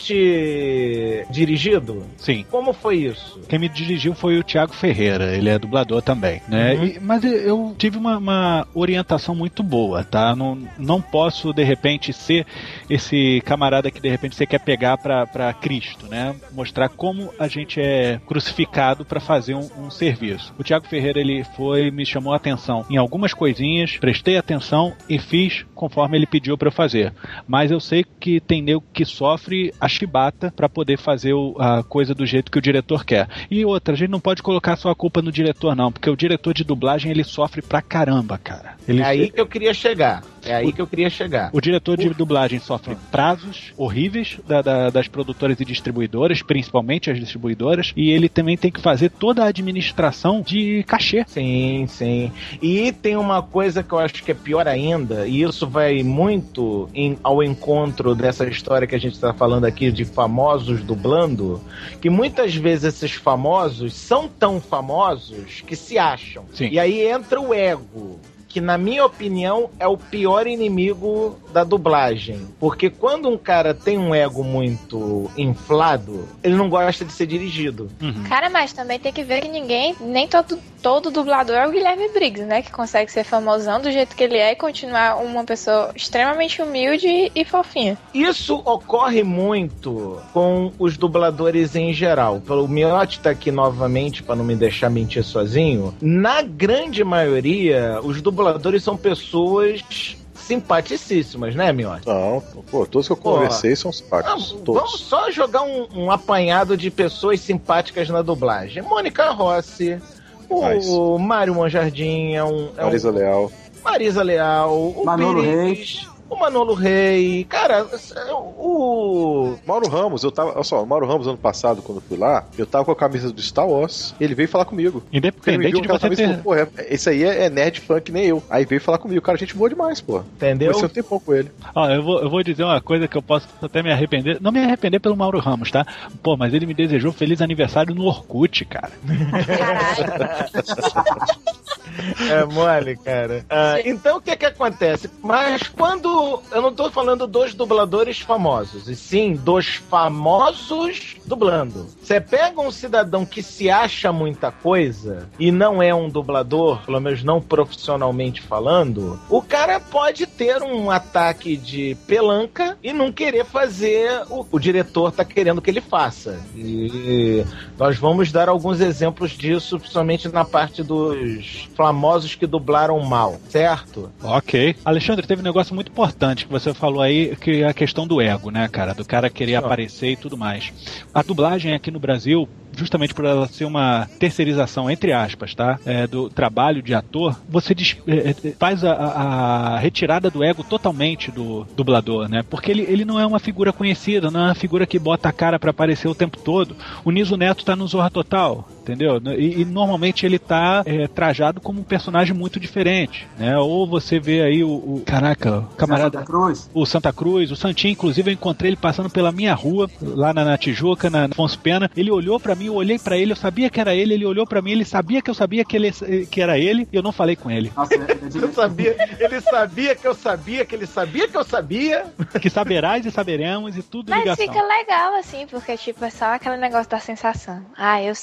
Foste dirigido? Sim. Como foi isso? Quem me dirigiu foi o Thiago Ferreira, ele é dublador também, né? Uhum. E, mas eu tive uma, uma orientação muito boa, tá? Não, não posso, de repente, ser esse camarada que, de repente, você quer pegar pra, pra Cristo, né? Mostrar como a gente é crucificado pra fazer um, um serviço. O Thiago Ferreira, ele foi, me chamou a atenção em algumas coisinhas, prestei atenção e fiz conforme ele pediu pra eu fazer. Mas eu sei que tem nego que sofre a chibata pra poder fazer o, a coisa do jeito que o diretor quer. E outra, a gente não pode colocar só a culpa no diretor, não, porque o diretor de dublagem, ele sofre pra caramba, cara. Ele... É aí que eu queria chegar. É aí que eu queria chegar. O diretor de dublagem sofre prazos horríveis da, da, das produtoras e distribuidoras, principalmente as distribuidoras, e ele também tem que fazer toda a administração de cachê. Sim, sim. E tem uma coisa que eu acho que é pior ainda, e isso vai muito em, ao encontro dessa história que a gente está falando aqui de famosos dublando, que muitas vezes esses famosos são tão famosos que se acham. Sim. E aí entra o ego, que na minha opinião é o pior inimigo da dublagem. Porque quando um cara tem um ego muito inflado, ele não gosta de ser dirigido. Uhum. Cara, mas também tem que ver que ninguém, nem todo, todo dublador é o Guilherme Briggs, né? Que consegue ser famosão do jeito que ele é e continuar uma pessoa extremamente humilde e fofinha. Isso ocorre muito com os dubladores em geral. O Miotti tá aqui novamente para não me deixar mentir sozinho. Na grande maioria, os dubladores Dubladores são pessoas simpaticíssimas, né, Miotti? Não, pô, todos que eu conversei pô, são simpáticos. Vamos, todos. Vamos só jogar um, um apanhado de pessoas simpáticas na dublagem. Mônica Rossi, o, o Mário Monjardim, é um, é Marisa um, Leal. Marisa Leal, o Manolo Pires, o Manolo Rey, cara, o... Mauro Ramos, eu tava, olha só, o Mauro Ramos ano passado, quando eu fui lá, eu tava com a camisa do Star Wars, ele veio falar comigo. Independente de você camisa, ter... falou, pô, esse aí é, é nerd fã que nem eu. Aí veio falar comigo, cara, a gente boa demais, pô. Entendeu? Comecei um tempão com ele. Ó, eu vou, eu vou dizer uma coisa que eu posso até me arrepender, não me arrepender pelo Mauro Ramos, tá? Pô, mas ele me desejou feliz aniversário no Orkut, cara. É mole, cara. Ah, então o que que acontece? Mas quando... Eu não tô falando dos dubladores famosos, e sim dos famosos dublando. Você pega um cidadão que se acha muita coisa e não é um dublador, pelo menos não profissionalmente falando, o cara pode ter um ataque de pelanca e não querer fazer o, o diretor tá querendo que ele faça. E nós vamos dar alguns exemplos disso, principalmente na parte dos famosos que dublaram mal, certo? Ok. Alexandre, teve um negócio muito importante que você falou aí, que é a questão do ego, né, cara? Do cara querer Só. aparecer e tudo mais. A dublagem aqui no Brasil, justamente por ela ser uma terceirização, entre aspas, tá? É, do trabalho de ator, você des, é, faz a, a retirada do ego totalmente do dublador, né? Porque ele, ele não é uma figura conhecida, não é uma figura que bota a cara pra aparecer o tempo todo. O Niso Neto tá no Zorra Total, entendeu? E, e normalmente ele tá é, trajado como um personagem muito diferente, né? Ou você vê aí o, o caraca, o camarada... Santa Cruz. O Santa Cruz, o Santinho, inclusive eu encontrei ele passando pela minha rua, lá na, na Tijuca, na Afonso Pena. Ele olhou pra mim, eu olhei pra ele, eu sabia que era ele, ele olhou pra mim, ele sabia que eu sabia que, ele, que era ele, e eu não falei com ele. Nossa, eu sabia, ele sabia que eu sabia que ele sabia que eu sabia. Que saberás e saberemos e tudo Mas ligação. fica legal assim, porque tipo, é só aquele negócio da sensação. Ah, eu sei quem é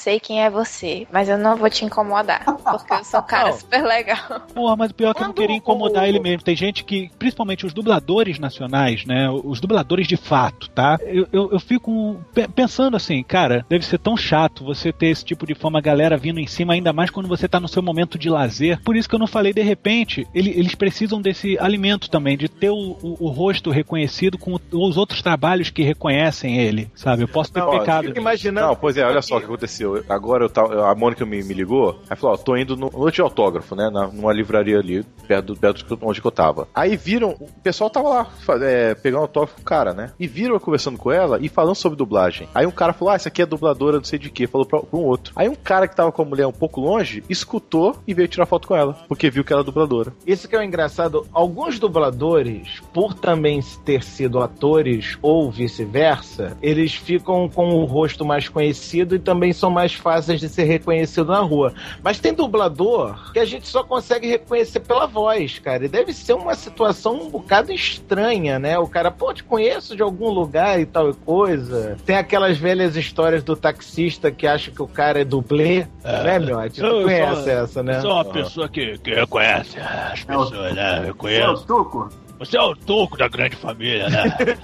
é você, mas eu não vou te incomodar, porque eu sou um cara super legal. Porra, mas o pior é que eu não queria incomodar ele mesmo. Tem gente que, principalmente os dubladores nacionais, né, os dubladores de fato, tá? Eu, eu, eu fico pensando assim, cara, deve ser tão chato você ter esse tipo de fama, a galera vindo em cima, ainda mais quando você tá no seu momento de lazer. Por isso que eu não falei, de repente, ele, eles precisam desse alimento também, de ter o, o, o rosto reconhecido com os outros trabalhos que reconhecem ele, sabe? Eu posso ter não, pecado. Fico imaginando. Não, pois é, olha só o que aconteceu. Agora eu tava, a Mônica me, me ligou, aí falou, ó, tô indo no noite de autógrafo, né, na, numa livraria ali, perto, perto de onde que eu tava. Aí viram, o pessoal tava lá, é, pegando autógrafo com o cara, né? E viram eu conversando com ela e falando sobre dublagem. Aí um cara falou, ah, essa aqui é dubladora, não sei de quê, falou pra, pra um outro. Aí um cara que tava com a mulher um pouco longe, escutou e veio tirar foto com ela, porque viu que ela é dubladora. Isso que é o engraçado, alguns dubladores, por também ter sido atores ou vice-versa, eles ficam com o rosto mais conhecido e também são mais fáceis de ser reconhecido na rua. Mas tem dublador que a gente só consegue reconhecer pela voz, cara. E deve ser uma situação um bocado estranha, né? O cara, pô, te conheço de algum lugar e tal coisa. Tem aquelas velhas histórias do taxista que acha que o cara é dublê, é, né, meu? Tu eu conhece sou, essa, né? Eu sou uma uhum. pessoa que, que reconhece as pessoas, né? Eu conheço. É o Tuco? Você é o Tuco da grande família, né?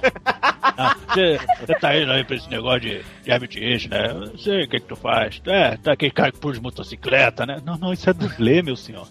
Você, você tá indo aí pra esse negócio de, de Amityville, né? Eu não sei o que que tu faz. É, tá aquele cara que pôs motocicleta, né? Não, não, isso é dublê, meu senhor.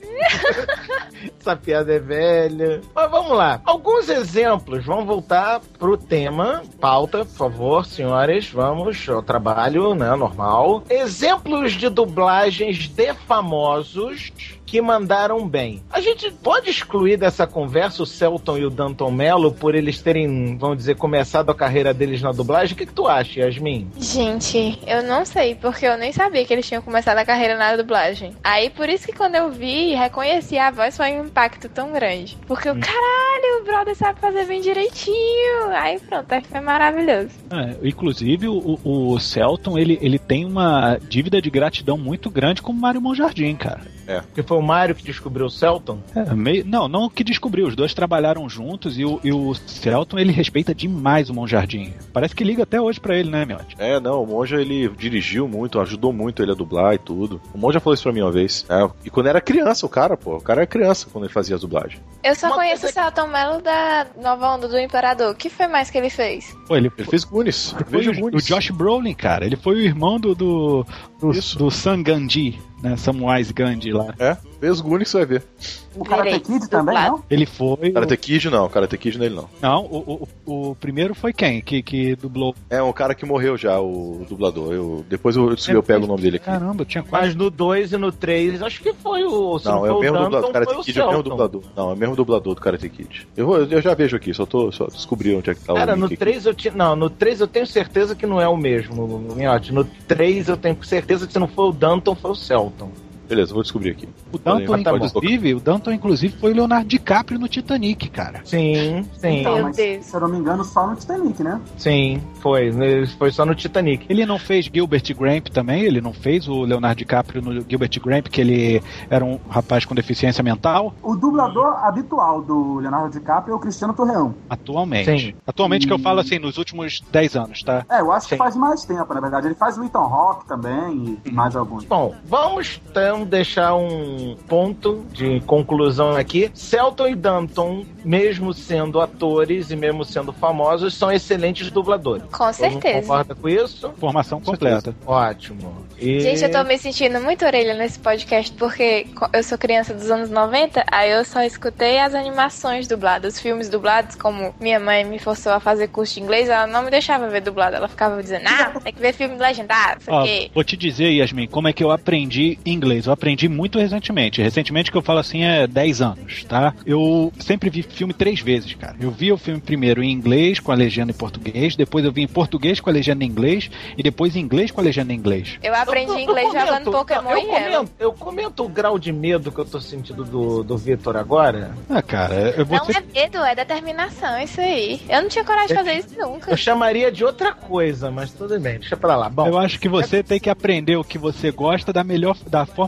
Essa piada é velha. Mas vamos lá. Alguns exemplos. Vamos voltar pro tema. Pauta, por favor, senhores. Vamos ao trabalho, né? Normal. Exemplos de dublagens de famosos que mandaram bem. A gente pode excluir dessa conversa o Selton e o Danton Mello por eles terem, vamos dizer, começado a carreira deles na dublagem? O que, que tu acha, Yasmin? Gente, eu não sei, porque eu nem sabia que eles tinham começado a carreira na dublagem. Aí, por isso que quando eu vi e reconheci a voz, foi um impacto tão grande. Porque o caralho, o brother sabe fazer bem direitinho. Aí pronto, aí foi maravilhoso. É, inclusive, o, o Selton, ele, ele tem uma dívida de gratidão muito grande com o Mário Monjardim, cara. É. Que foi o Mário que descobriu o Selton? É, meio, não, não que descobriu. Os dois trabalharam juntos e o, e o Selton, ele respeita demais o Monjardim. Parece que liga até hoje pra ele, né, Miotti? É, não, o Monja, ele dirigiu muito, ajudou muito ele a dublar e tudo. O Monja falou isso pra mim uma vez. É, e quando era criança, o cara, pô, o cara era criança quando ele fazia as dublagens. Eu só Uma conheço coisa o Selton Mello da Nova Onda do Imperador. O que foi mais que ele fez? Pô, ele, ele fez Goonies. Foi o, Goonies. O Josh Brolin, cara. Ele foi o irmão do do, do, do Sam Gandhi, né? Samwise Gandhi lá. É, fez Goonies, você vai ver. O Karate Kid também, não? Ele foi... Karate Kid não, Karate Kid nele não. Não, o, o, o primeiro foi quem que, que dublou? É um cara que morreu já, o dublador. Eu, depois eu, eu, eu pego o nome dele aqui. Caramba, eu tinha quase... Mas no dois e no três, acho que foi o... Não, não é o mesmo dublador. Karate Kid é o mesmo dublador. Não, é o mesmo dublador do Karate Kid. Eu, eu já vejo aqui, só tô só descobri onde é que tá o Cara, no três eu tinha... Não, no três eu tenho certeza que não é o mesmo, Miotti. No três eu tenho certeza que se não foi o Danton, foi o Selton. Beleza, vou descobrir aqui. O Danton, inclusive, o Danton, inclusive, foi o Leonardo DiCaprio no Titanic, cara. Sim, sim. Então, mas, se eu não me engano, só no Titanic, né? Sim, foi. Foi só no Titanic. Ele não fez Gilbert Grape também? Ele não fez o Leonardo DiCaprio no Gilbert Grape, que ele era um rapaz com deficiência mental? O dublador habitual do Leonardo DiCaprio é o Cristiano Torreão. Atualmente. Sim. Atualmente e... que eu falo assim, nos últimos dez anos, tá? É, eu acho Sim. que faz mais tempo, na verdade. Ele faz o Ethan Hawke também e mais alguns. Bom, vamos então deixar um ponto de conclusão aqui. Selton e Danton, mesmo sendo atores e mesmo sendo famosos, são excelentes dubladores. Com certeza. Você concorda com isso? Formação completa. Ótimo. E... Gente, eu tô me sentindo muito orelha nesse podcast porque eu sou criança dos anos noventa, aí eu só escutei as animações dubladas, os filmes dublados, como minha mãe me forçou a fazer curso de inglês, ela não me deixava ver dublado, ela ficava dizendo, ah, tem que ver filme legendado, isso aqui. Vou te dizer, Yasmin, como é que eu aprendi inglês. Eu aprendi muito recentemente. Recentemente que eu falo assim é dez anos, tá? Eu sempre vi filme três vezes, cara. Eu vi o filme primeiro em inglês com a legenda em português, depois eu vi em português com a legenda em inglês e depois em inglês com a legenda em inglês. Eu aprendi eu, eu, inglês eu jogando Pokémon eu, e comento, eu comento o grau de medo que eu tô sentindo do, do Vitor agora. Ah, cara, eu vou Não ser... é medo, é determinação, isso aí. Eu não tinha coragem de fazer isso nunca. Eu chamaria de outra coisa, mas tudo bem, deixa pra lá. Bom, eu acho que você tem que aprender o que você gosta da melhor, da forma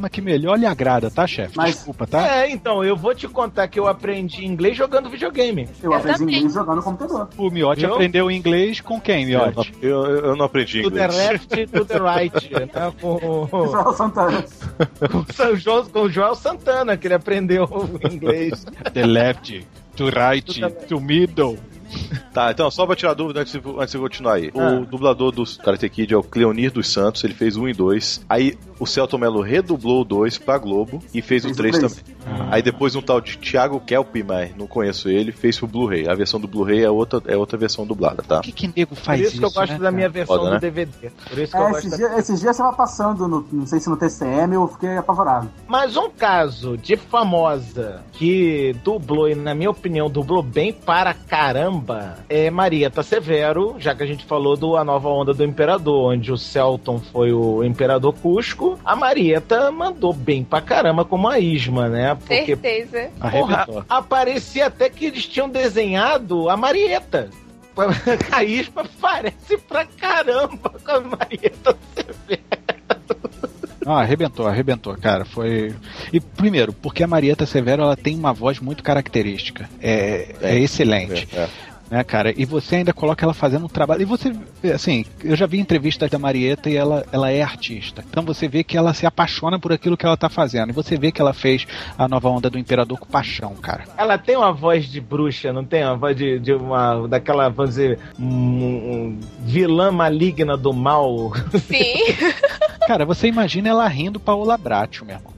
forma que melhor lhe agrada, tá, chefe? Mas- Desculpa, tá? É, então, eu vou te contar que eu aprendi inglês jogando videogame. Eu aprendi inglês jogando no computador. O Miotti Eu? aprendeu inglês com quem, Miotti? Eu, eu, eu não aprendi To the inglês. left, to the right. Né? Com, com, Joel Santana. com, o São João, com o Joel Santana, que ele aprendeu o inglês. The left, to right, to middle. Tá, então, só pra tirar dúvida antes de, antes de continuar aí. Ah. O dublador do Karate Kid é o Cleonir dos Santos, ele fez um e dois. Aí o Celton Mello redublou o dois pra Globo e fez, Fez o três o três. também. Aí depois um tal de Thiago Kelpie, mas não conheço ele, fez pro Blu-ray. A versão do Blu-ray é outra, é outra versão dublada, tá? Por que que nego Por faz isso isso, que eu gosto né, da minha cara? versão Foda, do né? D V D. Por isso que eu É, gosto esses, da... dias, esses dias tava passando, no, não sei se no T C M, eu fiquei apavorado. Mas um caso de famosa que dublou, e na minha opinião, dublou bem para caramba, é Marieta Severo, já que a gente falou do A Nova Onda do Imperador, onde o Celton foi o Imperador Cusco, a Marieta mandou bem pra caramba como a Isma, né? Porque, Certeza. Arrebentou. porra, aparecia até que eles tinham desenhado a Marieta. A Isma parece pra caramba com a Marieta Severo. Ah, arrebentou, arrebentou, cara. Foi. E primeiro, porque a Marieta Severo ela tem uma voz muito característica. É, é excelente. É, é. Né, cara? E você ainda coloca ela fazendo um trabalho. E você, assim, eu já vi entrevistas da Marieta e ela, ela é artista. Então você vê que ela se apaixona por aquilo que ela tá fazendo. E você vê que ela fez a Nova Onda do Imperador com paixão, cara. Ela tem uma voz de bruxa, não tem? Uma voz de, de uma. Daquela, vamos dizer, um, um vilã maligna do mal. Sim. Cara, você imagina ela rindo Paola Bracho, meu irmão.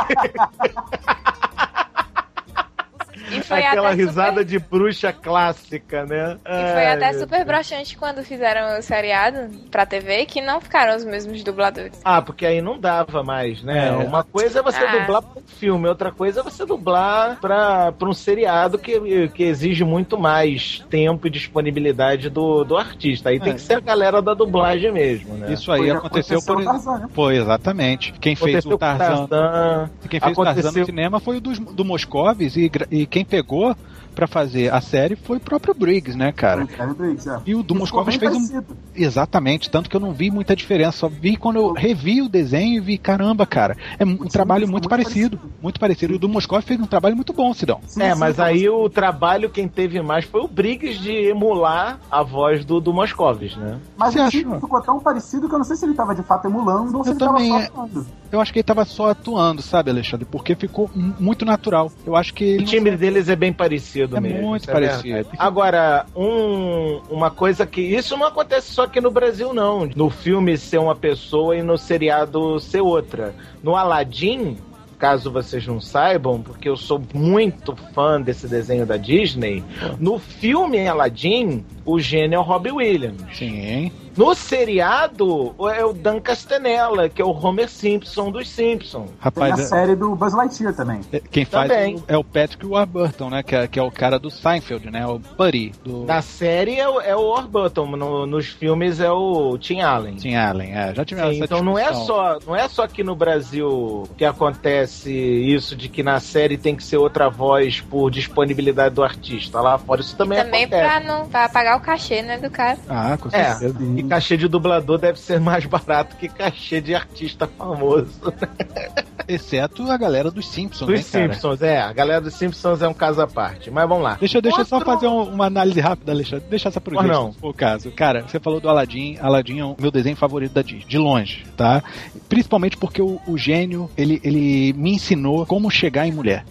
E foi Aquela até risada super... de bruxa clássica, né? E foi até Ai, super broxante quando fizeram o seriado pra T V, que não ficaram os mesmos dubladores. Ah, porque aí não dava mais, né? É. Uma coisa é você Ah. dublar pra um filme, outra coisa é você dublar pra, pra um seriado que, que exige muito mais tempo e disponibilidade do, do artista. Aí tem É. que ser a galera da dublagem mesmo, né? Isso aí Foi, aconteceu, aconteceu por no Tarzan, né? Pô, exatamente. Quem fez Aconteceu o com Tarzan. Tarzan, Quem fez o Tarzan aconteceu- no cinema foi o do, do Moscovis e, gra- e quem pegou pra fazer a série foi o próprio Briggs, né, cara? Kevin Briggs, é. E o do Ficou Moscovis bem fez um. parecido. Exatamente, tanto que eu não vi muita diferença. Só vi quando eu revi o desenho e vi, caramba, cara, é um sim, trabalho ficou muito muito parecido. parecido. Muito parecido. E o do Moscovis fez um trabalho muito bom, Sidão. Sim, É, sim, mas ficou aí parecido. o trabalho quem teve mais foi o Briggs de emular a voz do, do Moscovis, né? Mas Você o acha? Chico ficou tão parecido que eu não sei se ele tava de fato emulando ou se Eu ele tava também, só é. atuando. Eu acho que ele tava só atuando, sabe, Alexandre? Porque ficou m- muito natural. Eu acho que ele. O timbre deles é bem parecido É mesmo. muito isso é parecido. verdade. Agora, um, uma coisa que. Isso não acontece só aqui no Brasil, não. No filme ser uma pessoa e no seriado ser outra. No Aladdin, caso vocês não saibam, porque eu sou muito fã desse desenho da Disney, no filme Aladdin, o gênio é o Robbie Williams. Sim. No seriado, é o Dan Castanella, que é o Homer Simpson dos Simpsons. Tem a Rapaz, é- série do Buzz Lightyear também. é- quem faz Também. o- é o Patrick Warburton, né? Que é, que é o cara do Seinfeld, né? O Buddy do Na série é o, é o Warburton, no- nos filmes é o Tim Allen. Tim Allen. É, já tivemos Sim, essa então não é discussão. só não é só aqui no Brasil que acontece isso de que na série tem que ser outra voz por disponibilidade do artista. Lá fora isso também, Também acontece. pra, não, pra pagar o cachê, né, do cara. Ah, com É, certeza. e cachê de dublador deve ser mais barato que cachê de artista famoso. Exceto a galera dos Simpsons, Dos né, cara? Simpsons, é. A galera dos Simpsons é um caso à parte. Mas vamos lá. Deixa, deixa eu só Outro- fazer um- uma análise rápida, Alexandre. Deixa essa por Por último, não. se for o caso. Cara, você falou do Aladdin. Aladdin é o meu desenho favorito da Disney, de longe, tá? Principalmente porque o, o gênio, ele, ele me ensinou como chegar em mulher.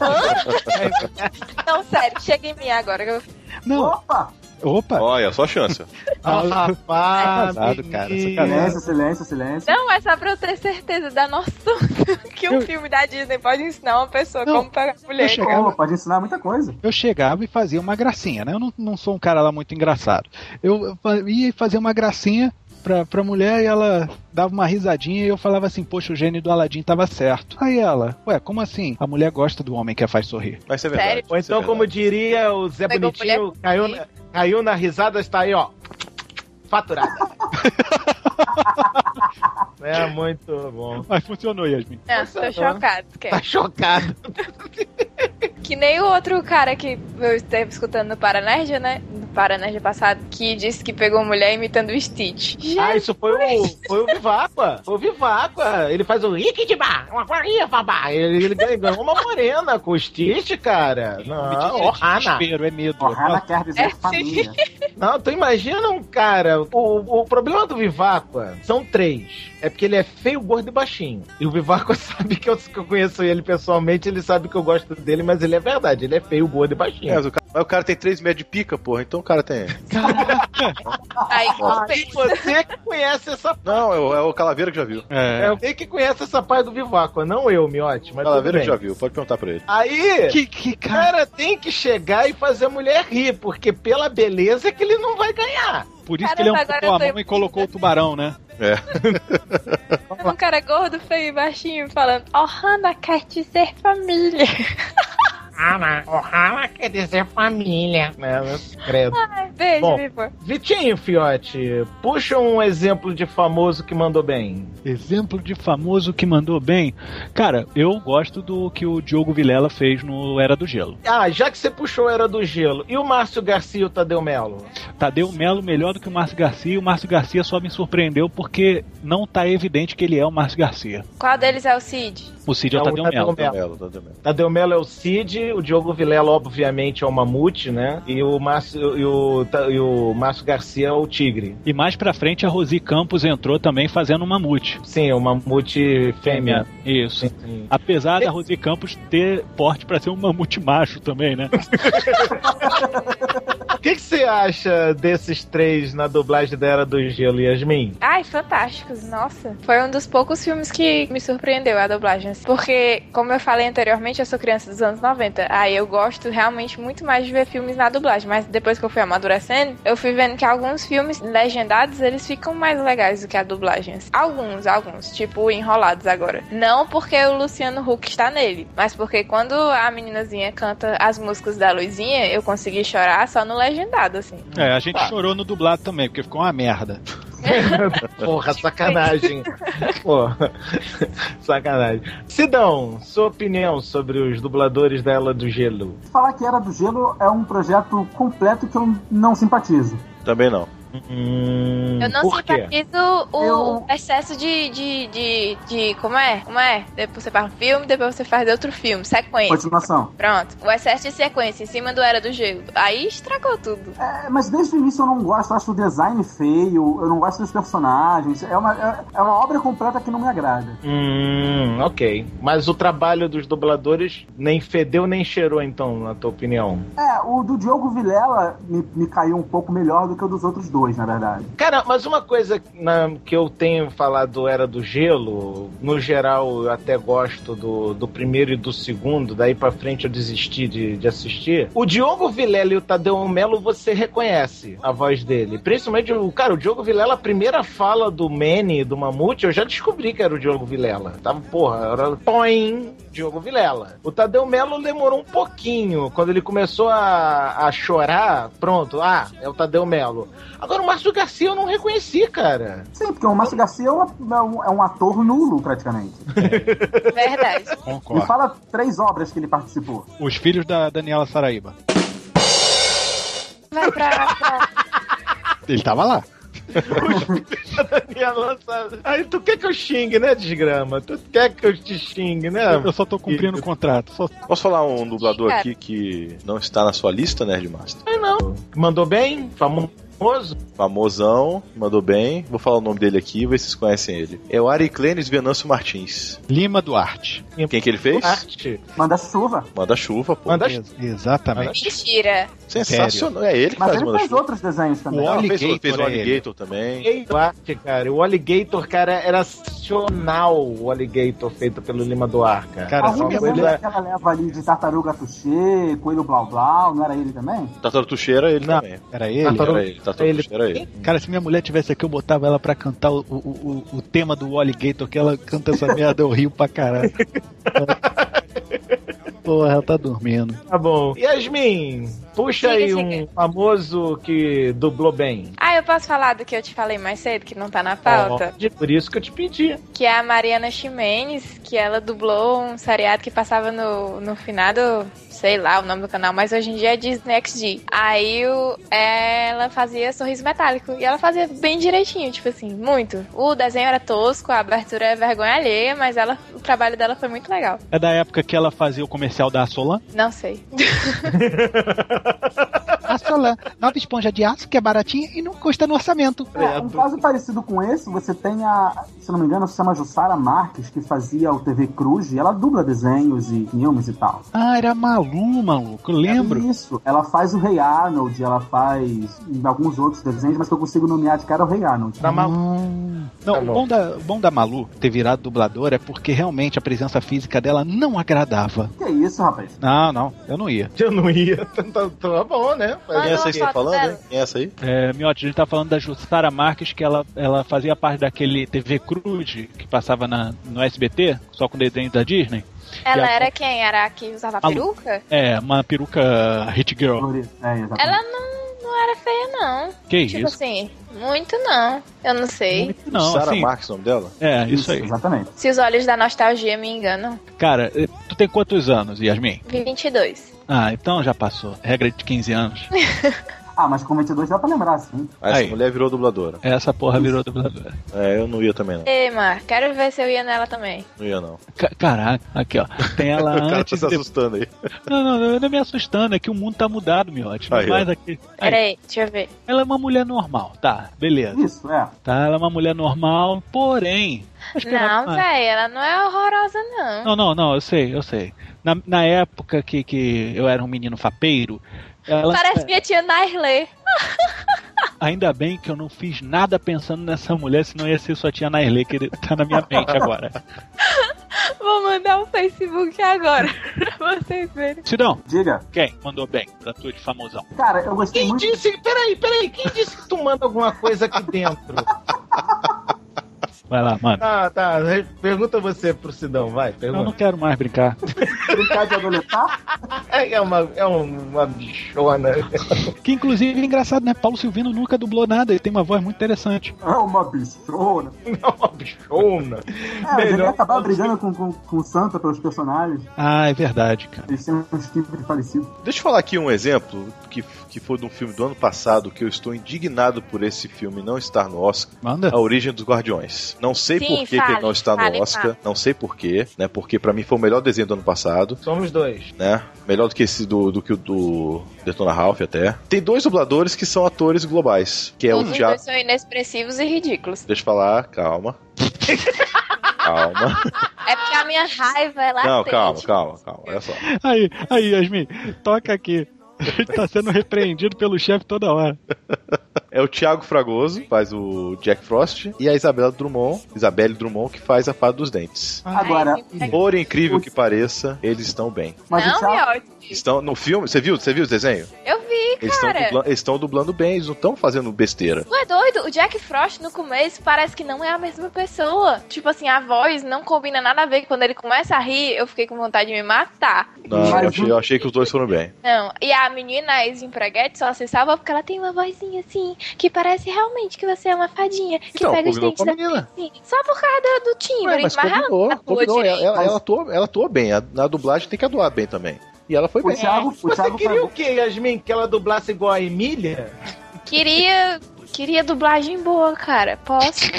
Não, sério, chega em mim agora. que eu- Não, Opa! opa! Olha, só chance. Ah, rapaz, casado, cara, menino. sou casado. Silêncio, silêncio, silêncio. Não, é só pra eu ter certeza da noção que um Eu- filme da Disney pode ensinar uma pessoa Não, como pegar mulher. eu chegava- Pô, pode ensinar muita coisa. Eu chegava e fazia uma gracinha, né? Eu não, não sou um cara lá muito engraçado. Eu, eu fa- ia fazer uma gracinha pra, pra mulher e ela dava uma risadinha e eu falava assim, poxa, o gênio do Aladdin tava certo. Aí ela, ué, como assim? A mulher gosta do homem que a faz sorrir. Mas isso é verdade. Sério? Ou isso é então, como verdade. diria o Zé Pegou Bonitinho, mulher- caiu, na- caiu na risada, está aí, ó. Faturada. É muito bom. Mas funcionou, Yasmin. Não, tô chocado. Que, Tá chocado. que nem o outro cara que eu esteve escutando no Paranerd, né? No Paranerja passado, que disse que pegou mulher imitando o Stitch. Ah, isso foi o, foi o Viváqua. Foi o Viváqua. Ele faz o Ikidibá, uma farinha, babá. Ele, ele ganhou uma morena com o Stitch, cara. Não, Ohana. Desespero, é medo. Ohana quer dizer É, família. Não, tu imagina um cara. O, o problema do Viváqua são três. É porque ele é feio, gordo e baixinho. E o Viváqua sabe que eu, que eu conheço ele pessoalmente, ele sabe que eu gosto dele, mas ele é verdade. Ele é feio, gordo e baixinho. É, mas o cara, mas o cara tem três metros de pica, porra, então o cara tem. Aí E compensa. você que conhece essa. Não, é o, é o Calaveira que já viu. É. É você que conhece essa parte do Viváqua, não eu, Miotti. Mas Calaveira tudo que bem. já viu, pode perguntar pra ele. Aí, Que, que o cara. cara tem que chegar e fazer a mulher rir, porque pela beleza é que ele não vai ganhar. Por isso que ele Caramba, amputou a agora eu mão tô e colocou o tubarão, né? É. Um cara gordo, feio e baixinho falando: Ohana quer dizer família. Ohana, Ohana quer dizer família. É, né? Credo. Ai, beijo, Bom. Vitor. Vitinho, fiote, puxa um exemplo de famoso que mandou bem. Exemplo de famoso que mandou bem. Cara, eu gosto do que o Diogo Vilela fez no Era do Gelo. Ah, já que você puxou Era do Gelo, e o Márcio Garcia e o Tadeu Melo? Tadeu Melo melhor do que o Márcio Garcia, e o Márcio Garcia só me surpreendeu porque não tá evidente que ele é o Márcio Garcia. Qual deles é o Cid? O Cid é o É o Tadeu Tadeu Melo. Melo. Melo, Tadeu Melo. Tadeu Melo é o Cid, o Diogo Vilela, obviamente, é o Mamute, né? E o Márcio, e o, e o Márcio Garcia é o Tigre. E mais pra frente a Rosi Campos entrou também fazendo um mamute. Sim, o Mamute fêmea. Isso. Sim, sim. Apesar da Rosi Campos ter porte pra ser um mamute macho também, né? O que que você acha desses três na dublagem da Era do Gelo, Yasmin? Ai, fantásticos, nossa. Foi um dos poucos filmes que me surpreendeu a dublagem. Porque, como eu falei anteriormente, eu sou criança dos anos noventa. Aí eu gosto realmente muito mais de ver filmes na dublagem. Mas depois que eu fui amadurecendo, eu fui vendo que alguns filmes legendados, eles ficam mais legais do que a dublagem. Alguns, alguns. Tipo, Enrolados agora. Não porque o Luciano Huck está nele, mas porque quando a meninazinha canta as músicas da Luizinha, eu consegui chorar só no legendado, assim. É, a gente chorou no dublado também, porque ficou uma merda. Porra, sacanagem. Porra, sacanagem. Sidão, sua opinião sobre os dubladores da Era do Gelo? Falar que Era do Gelo é um projeto completo que eu não simpatizo. Também não. Hum, Eu não por quê? simpatizo o, Eu- o excesso de, de, de, de. Como é? Como é? Depois você faz um filme, depois você faz outro filme. Sequência. Continuação. Pronto. O excesso de sequência em cima do Era do Gelo. Aí estragou tudo. É, mas desde o início eu não gosto, eu acho o design feio, eu não gosto dos personagens. É uma, é, é uma obra completa que não me agrada. Hum, ok. Mas o trabalho dos dubladores nem fedeu nem cheirou, então, na tua opinião? É, o do Diogo Vilela me, me caiu um pouco melhor do que o dos outros dois, na verdade. Cara, mas uma coisa na- que eu tenho falado Era do Gelo, no geral eu até gosto do, do primeiro e do segundo, daí pra frente eu desisti de, de assistir. O Diogo Vilela e o Tadeu Melo, você reconhece a voz dele. Principalmente, o cara, o Diogo Vilela, a primeira fala do Manny, do Mamute, eu já descobri que era o Diogo Vilela. Tava, porra, era Toim, Diogo Vilela. O Tadeu Melo demorou um pouquinho. Quando ele começou a, a chorar, pronto, ah, é o Tadeu Melo. Agora o Márcio Garcia eu não reconheci, cara. Sim, porque o Márcio Garcia é, uma- é um, é um ator nulo, praticamente. Verdade. Me Concordo. fala três obras que ele participou. Os filhos da Daniela Saraíba. Vai pra. pra... Ele tava lá. Daniela, sabe? Aí tu quer que eu xingue, né, desgrama? Tu quer que eu te xingue, né? Eu só tô cumprindo o contrato. Só... Posso falar um dublador Cara. aqui que não está na sua lista, Nerdmaster? Ai, não. Mandou bem? Famoso? Famosão, mandou bem. Vou falar o nome dele aqui, ver se vocês conhecem ele. É o Ariclenes Venâncio Martins. Lima Duarte. Quem que ele fez? Arte. Manda chuva. Manda chuva, pô. Manda Ex- Exatamente. Mentira. Sensacional. É ele que Mas faz ele Manda fez chuva. outros desenhos também. O Não, fez, Alligator fez o é Alligator também. Alligator Arte, cara. O Alligator, cara, era sensacional. O Alligator feito pelo Lima Duarte, cara. Cara, Algum só minha desenho mulher- que ela leva ali de Tartaruga Tuxê, Coelho Blau Blau, não era ele também? Tartaruga Tuxeira, ele Não. também. era ele? Tartaruga- Era ele, Tartaruga Ele- Tuxeira, era ele. Cara, se minha mulher tivesse aqui, eu botava ela pra cantar o, o, o, o tema do Alligator, que ela canta essa merda, eu rio pra caralho. porra, ela tá dormindo. Tá bom. Yasmin, puxa Diga, aí diga. um famoso que dublou bem. Ah, eu posso falar do que eu te falei mais cedo, que não tá na pauta? Ó, por isso que eu te pedi. Que é a Mariana Ximenes, que ela dublou um seriado que passava no, no finado, sei lá o nome do canal, mas hoje em dia é Disney X D. Aí o, ela fazia Sorriso Metálico, e ela fazia bem direitinho, tipo assim, muito. O desenho era tosco, a abertura é vergonha alheia, mas ela, o trabalho dela foi muito legal. É da época que ela fazia o comercial da Solan? Não sei. A Solan, nova esponja de aço que é baratinha e não custa no orçamento. É, um caso parecido com esse, você tem a, se não me engano, se chama Jussara Marques, que fazia o T V Cruz, e ela dubla desenhos e filmes e tal. Ah, era a Malu, maluco, eu lembro. É isso, ela faz o Rei Arnold, ela faz em alguns outros desenhos, mas que eu consigo nomear de cara é o Rei Arnold. Da Malu. Hum. Não, Tá o bom. bom da, o bom da Malu ter virado dubladora é porque realmente a presença física dela não agradava. Que isso, rapaz? Não, não, eu não ia. Eu não ia. Tá, tá- tá bom, né? Quem é essa aí que você tá foto falando, dela. hein? Quem é essa aí? É, Miotti, a gente tá falando da Jussara Marques, que ela, ela fazia parte daquele T V Cruz que passava na, no S B T, só com desenhos da Disney. Ela E a- era quem? Era a que usava Malu. peruca? É, uma peruca hit girl. É, exatamente. Ela não, não era feia, não. Que Tipo isso? assim, muito não. Eu não sei. Muito não, Sarah assim, Marques, o nome dela? é, isso aí. Exatamente. Se os olhos da nostalgia me enganam. Cara, eh, tu tem quantos anos, Yasmin? vinte e dois. Ah, então já passou. Regra de quinze anos. Ah, mas com vinte e dois dá pra lembrar, sim. Ah, essa Aí. mulher virou dubladora. Essa porra virou dubladora. É, eu não ia também, não. Ei, Mar, quero ver se eu ia nela também. Não ia, não. Ca- Caraca, aqui ó. Tem ela O cara tá antes se e depois. assustando aí. Não, não, não, não é me assustando, é que o mundo tá mudado, Miotti. Não Aí, ó. mais aqui. Aí, Peraí, deixa eu ver. ela é uma mulher normal, tá, beleza. Isso, é. Tá, ela é uma mulher normal, porém. acho que ela- Não, velho, ela não é horrorosa, não. Não, não, não, eu sei, eu sei. Na, na época que, que eu era um menino fapeiro, ela. Parece minha tia Nairley. Ainda bem que eu não fiz nada pensando nessa mulher, senão ia ser sua tia Nairley, que tá na minha mente agora. Vou mandar um Facebook agora pra vocês verem. Sidão, Diga. quem mandou bem pra tu de famosão? Cara, eu gostei Quem muito... disse... Peraí, peraí. Quem disse que tu manda alguma coisa aqui dentro? Vai lá, mano. Ah, tá. Pergunta você pro Sidão, vai. Eu não Pergunta. quero mais brincar. Brincar de adoletar? É uma, é uma bichona. Que inclusive é engraçado, né? Paulo Silvino nunca dublou nada, ele tem uma voz muito interessante. É uma bichona. É uma bichona. É, mas ele Melhor- acabava brigando com, com, com o Santa pelos personagens. Ah, é verdade, cara. Eles têm uns tipos parecidos. Deixa eu falar aqui um exemplo que, que foi de um filme do ano passado, que eu estou indignado por esse filme não estar no Oscar. Manda. A Origem dos Guardiões. Não sei Sim, por que, que fale, ele não está fale, no Oscar. fale. Não sei por quê, né? Porque pra mim foi o melhor desenho do ano passado, Somos dois. né? Melhor do que esse do, do que o do Detona Ralph até. Tem dois dubladores que são atores globais, que é o Os Thiago. dois são inexpressivos e ridículos. Deixa eu falar, calma. Calma. É porque a minha raiva é latente. Não, calma, calma, calma. Olha só. Aí, aí, Yasmin, toca aqui. Ele tá sendo repreendido pelo chefe toda hora. É o Thiago Fragoso, que faz o Jack Frost, e a Isabela Drummond, Isabelle Drummond, que faz a Fada dos Dentes. Agora, Ai, Por incrível que pareça, eles estão bem. mas o não, Thiago... meu, Estão no filme, você viu? Você viu o desenho? eu vi, Eles estão cara. dublando, eles estão dublando bem, eles não estão fazendo besteira. Tu é doido? O Jack Frost no começo parece que não é a mesma pessoa. Tipo assim, a voz não combina nada a ver. Quando ele começa a rir, eu fiquei com vontade de me matar. Não, eu Mas achei, eu achei que os dois foram bem. Não, e a menina, a ex-empreguete, só se salva porque ela tem uma vozinha assim, que parece realmente que você é uma fadinha, que Então, pega os combinou dentes com a da menina. assim, só por causa do, do timbre. Ué, mas ela combinou, não atua combinou. Ela, direito. ela, ela, atua, ela atua bem. A- Na dublagem tem que atuar bem também. E ela foi O bem. Thiago, o Você Thiago queria o Fragoso- quê, Yasmin? Que ela dublasse igual a Emília? Queria, queria dublagem boa, cara. Posso?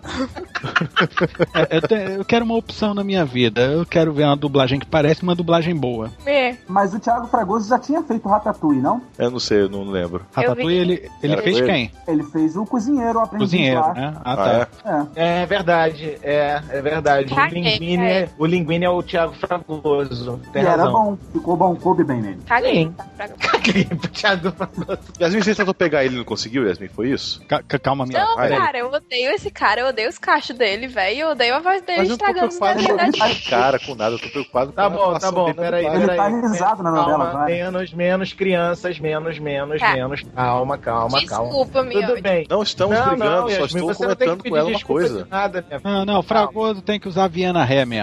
É, eu, te- eu quero uma opção na minha vida. Eu quero ver uma dublagem que parece uma dublagem boa. É. Mas o Thiago Fragoso já tinha feito Ratatouille, não? Eu não sei, eu não lembro. Ratatouille, ele, ele Era fez com ele? quem? Ele fez o cozinheiro, o aprendiz Cozinheiro, lá. né? Ah, Ah, tá. é? É. É verdade, é, é verdade. O Caguei, Linguini, cara. é, o Linguini é o Thiago Fragoso. Tem E era razão. bom, ficou bom, coube bem nele. Caguei. Sim. Caguei pro Thiago Fragoso. Yasmin, você tentou pegar ele e não conseguiu, Yasmin? Foi isso? Ca- ca- Calma, minha. Não, Vai. cara, eu odeio esse cara, eu odeio os cachos dele, velho. Eu odeio a voz dele Mas eu não tô estragando os preocupado desenhos com da o cara, com nada. Eu tô preocupado Tá com a bom, tá atuação bom, dele na peraí, dublagem. Ele peraí. tá risado na novela, Calma, vai. menos, menos crianças, menos, menos, Tá. menos. Calma, calma, calma. Desculpa, meu. Tudo bem. Não estamos Não, brigando, não, só Yasmin, estou você não tem que comentando com pedir ela uma desculpa coisa. de Nada, minha filha. Não, não, o Fragoso tem que usar Viena Ré mesmo.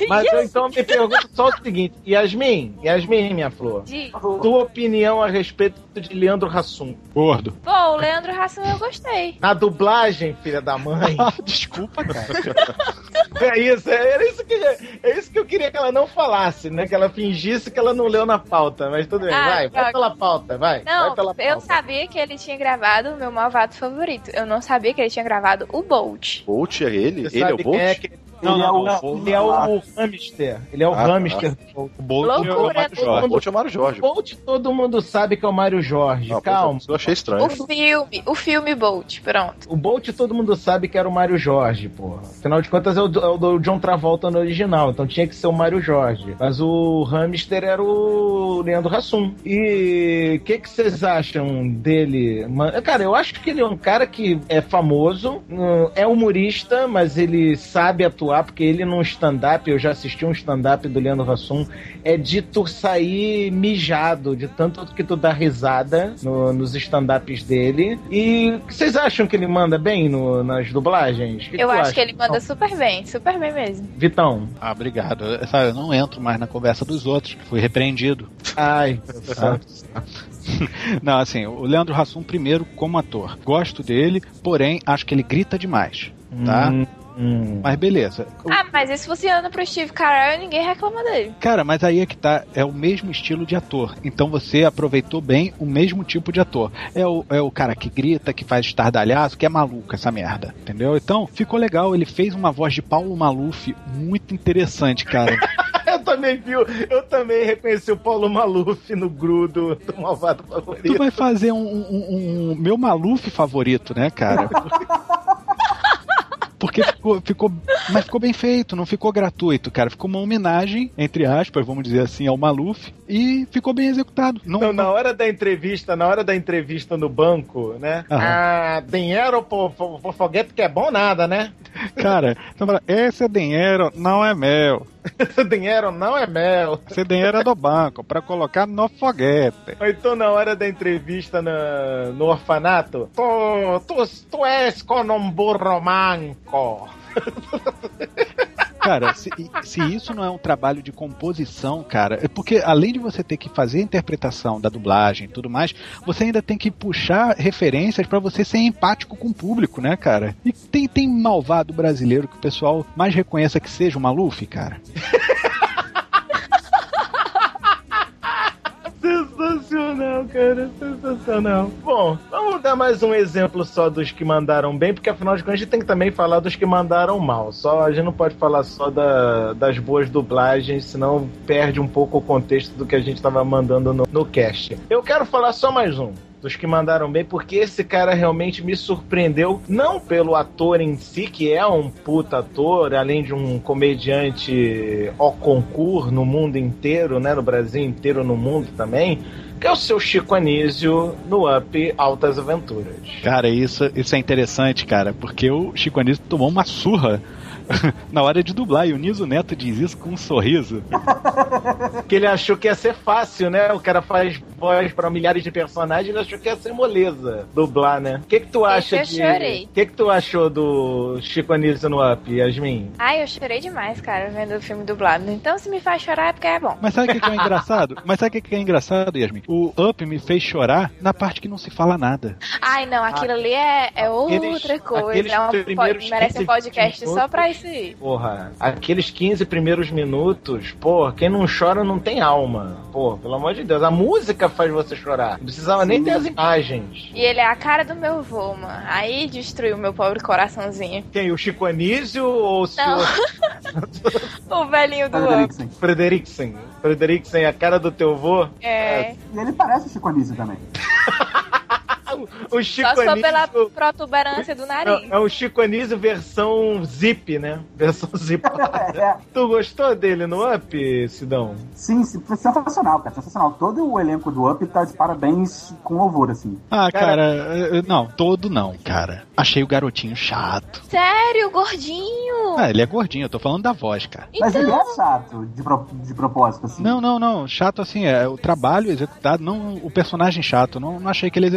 Mas eu então me pergunto só o seguinte, Yasmin, Yasmin, minha flor, De... tua opinião a respeito de Leandro Hassum? Gordo. Pô, o Leandro Hassum eu gostei. Na dublagem, filha da mãe. Desculpa, cara. É isso, é isso, que, é isso que eu queria que ela não falasse, né? Que ela fingisse que ela não leu na pauta, mas tudo bem, Ah, vai, vai droga. pela pauta, vai. Não, vai pela pauta. eu sabia que ele tinha gravado o meu malvado favorito. Eu não sabia que ele tinha gravado o Bolt. Bolt é ele? Você Ele é o sabe Bolt? quem é que... Não, ele, não, é o, não, ele é o hamster. Ele é o Ah, hamster. O Bolt Loucura, é o Mário né? Jorge. O Bolt é o Mário Jorge. O Bolt todo mundo sabe que é o Mário Jorge. Não, Calma. Eu achei estranho. O filme, o filme Bolt, pronto. O Bolt todo mundo sabe que era o Mário Jorge, porra. Afinal de contas é o, é o do John Travolta no original, então tinha que ser o Mário Jorge. Mas o hamster era o Leandro Hassum. E o que que vocês acham dele? Man- Cara, eu acho que ele é um cara que é famoso, hum, é humorista, mas ele sabe atuar, porque ele num stand-up, eu já assisti um stand-up do Leandro Hassum, é de tu sair mijado, de tanto que tu dá risada no- nos stand-ups dele. E o que vocês acham que ele manda bem no- nas dublagens? Que Eu tu acho acha? que ele manda super bem, super bem mesmo. Vitão. Ah, obrigado. Eu, sabe, eu não entro mais na conversa dos outros. Fui repreendido. Ai, Tá? Não, assim, o Leandro Hassum, primeiro, como ator. Gosto dele, porém, acho que ele grita demais. Tá? Hum, hum. Mas beleza. Ah, mas isso funciona pro Steve Carell e ninguém reclama dele. Cara, mas aí é que tá, é o mesmo estilo de ator. Então você aproveitou bem o mesmo tipo de ator. É o, é o cara que grita, que faz estardalhaço, que é maluco essa merda, entendeu? Então, ficou legal, ele fez uma voz de Paulo Maluf muito interessante, cara. Eu também vi, eu também reconheci o Paulo Maluf no grudo do Malvado Favorito. Tu vai fazer um, um, um meu Maluf favorito, né, cara? Porque ficou, ficou, mas ficou bem feito, não ficou gratuito, cara. Ficou uma homenagem, entre aspas, vamos dizer assim, ao Maluf, e ficou bem executado. Não, Então, na hora da entrevista, na hora da entrevista no banco, né? Aham. Ah, dinheiro por, por, por foguete que é bom nada, né? Cara, então, fala, esse dinheiro não é meu. Esse dinheiro não é mel. Esse dinheiro é do banco, pra colocar no foguete. Ou então, na hora da entrevista na, no orfanato, tu, tu, tu és con um burro manco. Cara, se, se isso não é um trabalho de composição, cara, é porque além de você ter que fazer a interpretação da dublagem e tudo mais, você ainda tem que puxar referências pra você ser empático com o público, né, cara? E tem, tem malvado brasileiro que o pessoal mais reconheça que seja o Maluf, cara. Sensacional, cara, sensacional. Bom, vamos dar mais um exemplo só dos que mandaram bem, porque afinal de contas a gente tem que também falar dos que mandaram mal. Só, a gente não pode falar só da, das boas dublagens, senão perde um pouco o contexto do que a gente estava mandando no, no cast. Eu quero falar só mais um dos que mandaram bem, porque esse cara realmente me surpreendeu, não pelo ator em si, que é um puta ator, além de um comediante au concurso no mundo inteiro, né, no Brasil inteiro, no mundo também, que é o seu Chico Anísio no Up Altas Aventuras. Cara, isso, isso é interessante, cara, porque o Chico Anísio tomou uma surra na hora de dublar, e o Niso Neto diz isso com um sorriso. Que ele achou que ia ser fácil, né? O cara faz voz pra milhares de personagens, ele achou que ia ser moleza dublar, né? O que que tu acha eu de... chorei. O que que tu achou do Chico Anísio no Up, Yasmin? Ai, eu chorei demais, cara, vendo o filme dublado. Então, se me faz chorar é porque é bom. Mas sabe o que que é engraçado? Mas sabe o que que é engraçado, Yasmin? O Up me fez chorar na parte que não se fala nada. Ai, não, aquilo ali é, é Aqueles- outra coisa. aqueles É um, primeiros po- merece um quinze podcast minutos. só pra isso aí. Porra, aqueles quinze primeiros minutos, pô, quem não chora não tem alma. Pô, pelo amor de Deus, a música faz você chorar. Não precisava nem ter as imagens. E ele é a cara do meu vô, mano. Aí destruiu meu pobre coraçãozinho. Quem, o Chico Anísio ou o senhor Não. O velhinho do Up. Frederiksen. Frederiksen? Frederiksen, a cara do teu vô? É. E ele parece o Chico Anísio também. O Chico Só se for Anísio... pela protuberância do nariz. É, é o Chico Anísio versão zip, né? Versão zipada. É. Tu gostou dele no Up, Sidão? Sim, sim, foi sensacional, cara. Sensacional. Todo o elenco do Up tá de parabéns com louvor, assim. Ah, Cara- cara, eh, não, todo não, cara. Achei o garotinho chato. Sério, gordinho? Ah, ele é gordinho, eu tô falando da voz, cara. Mas ele Então, é chato, de, pro- de propósito, assim. Não, não, não, chato assim, é o trabalho executado, não o personagem chato, não, não achei que ele executou bem, não.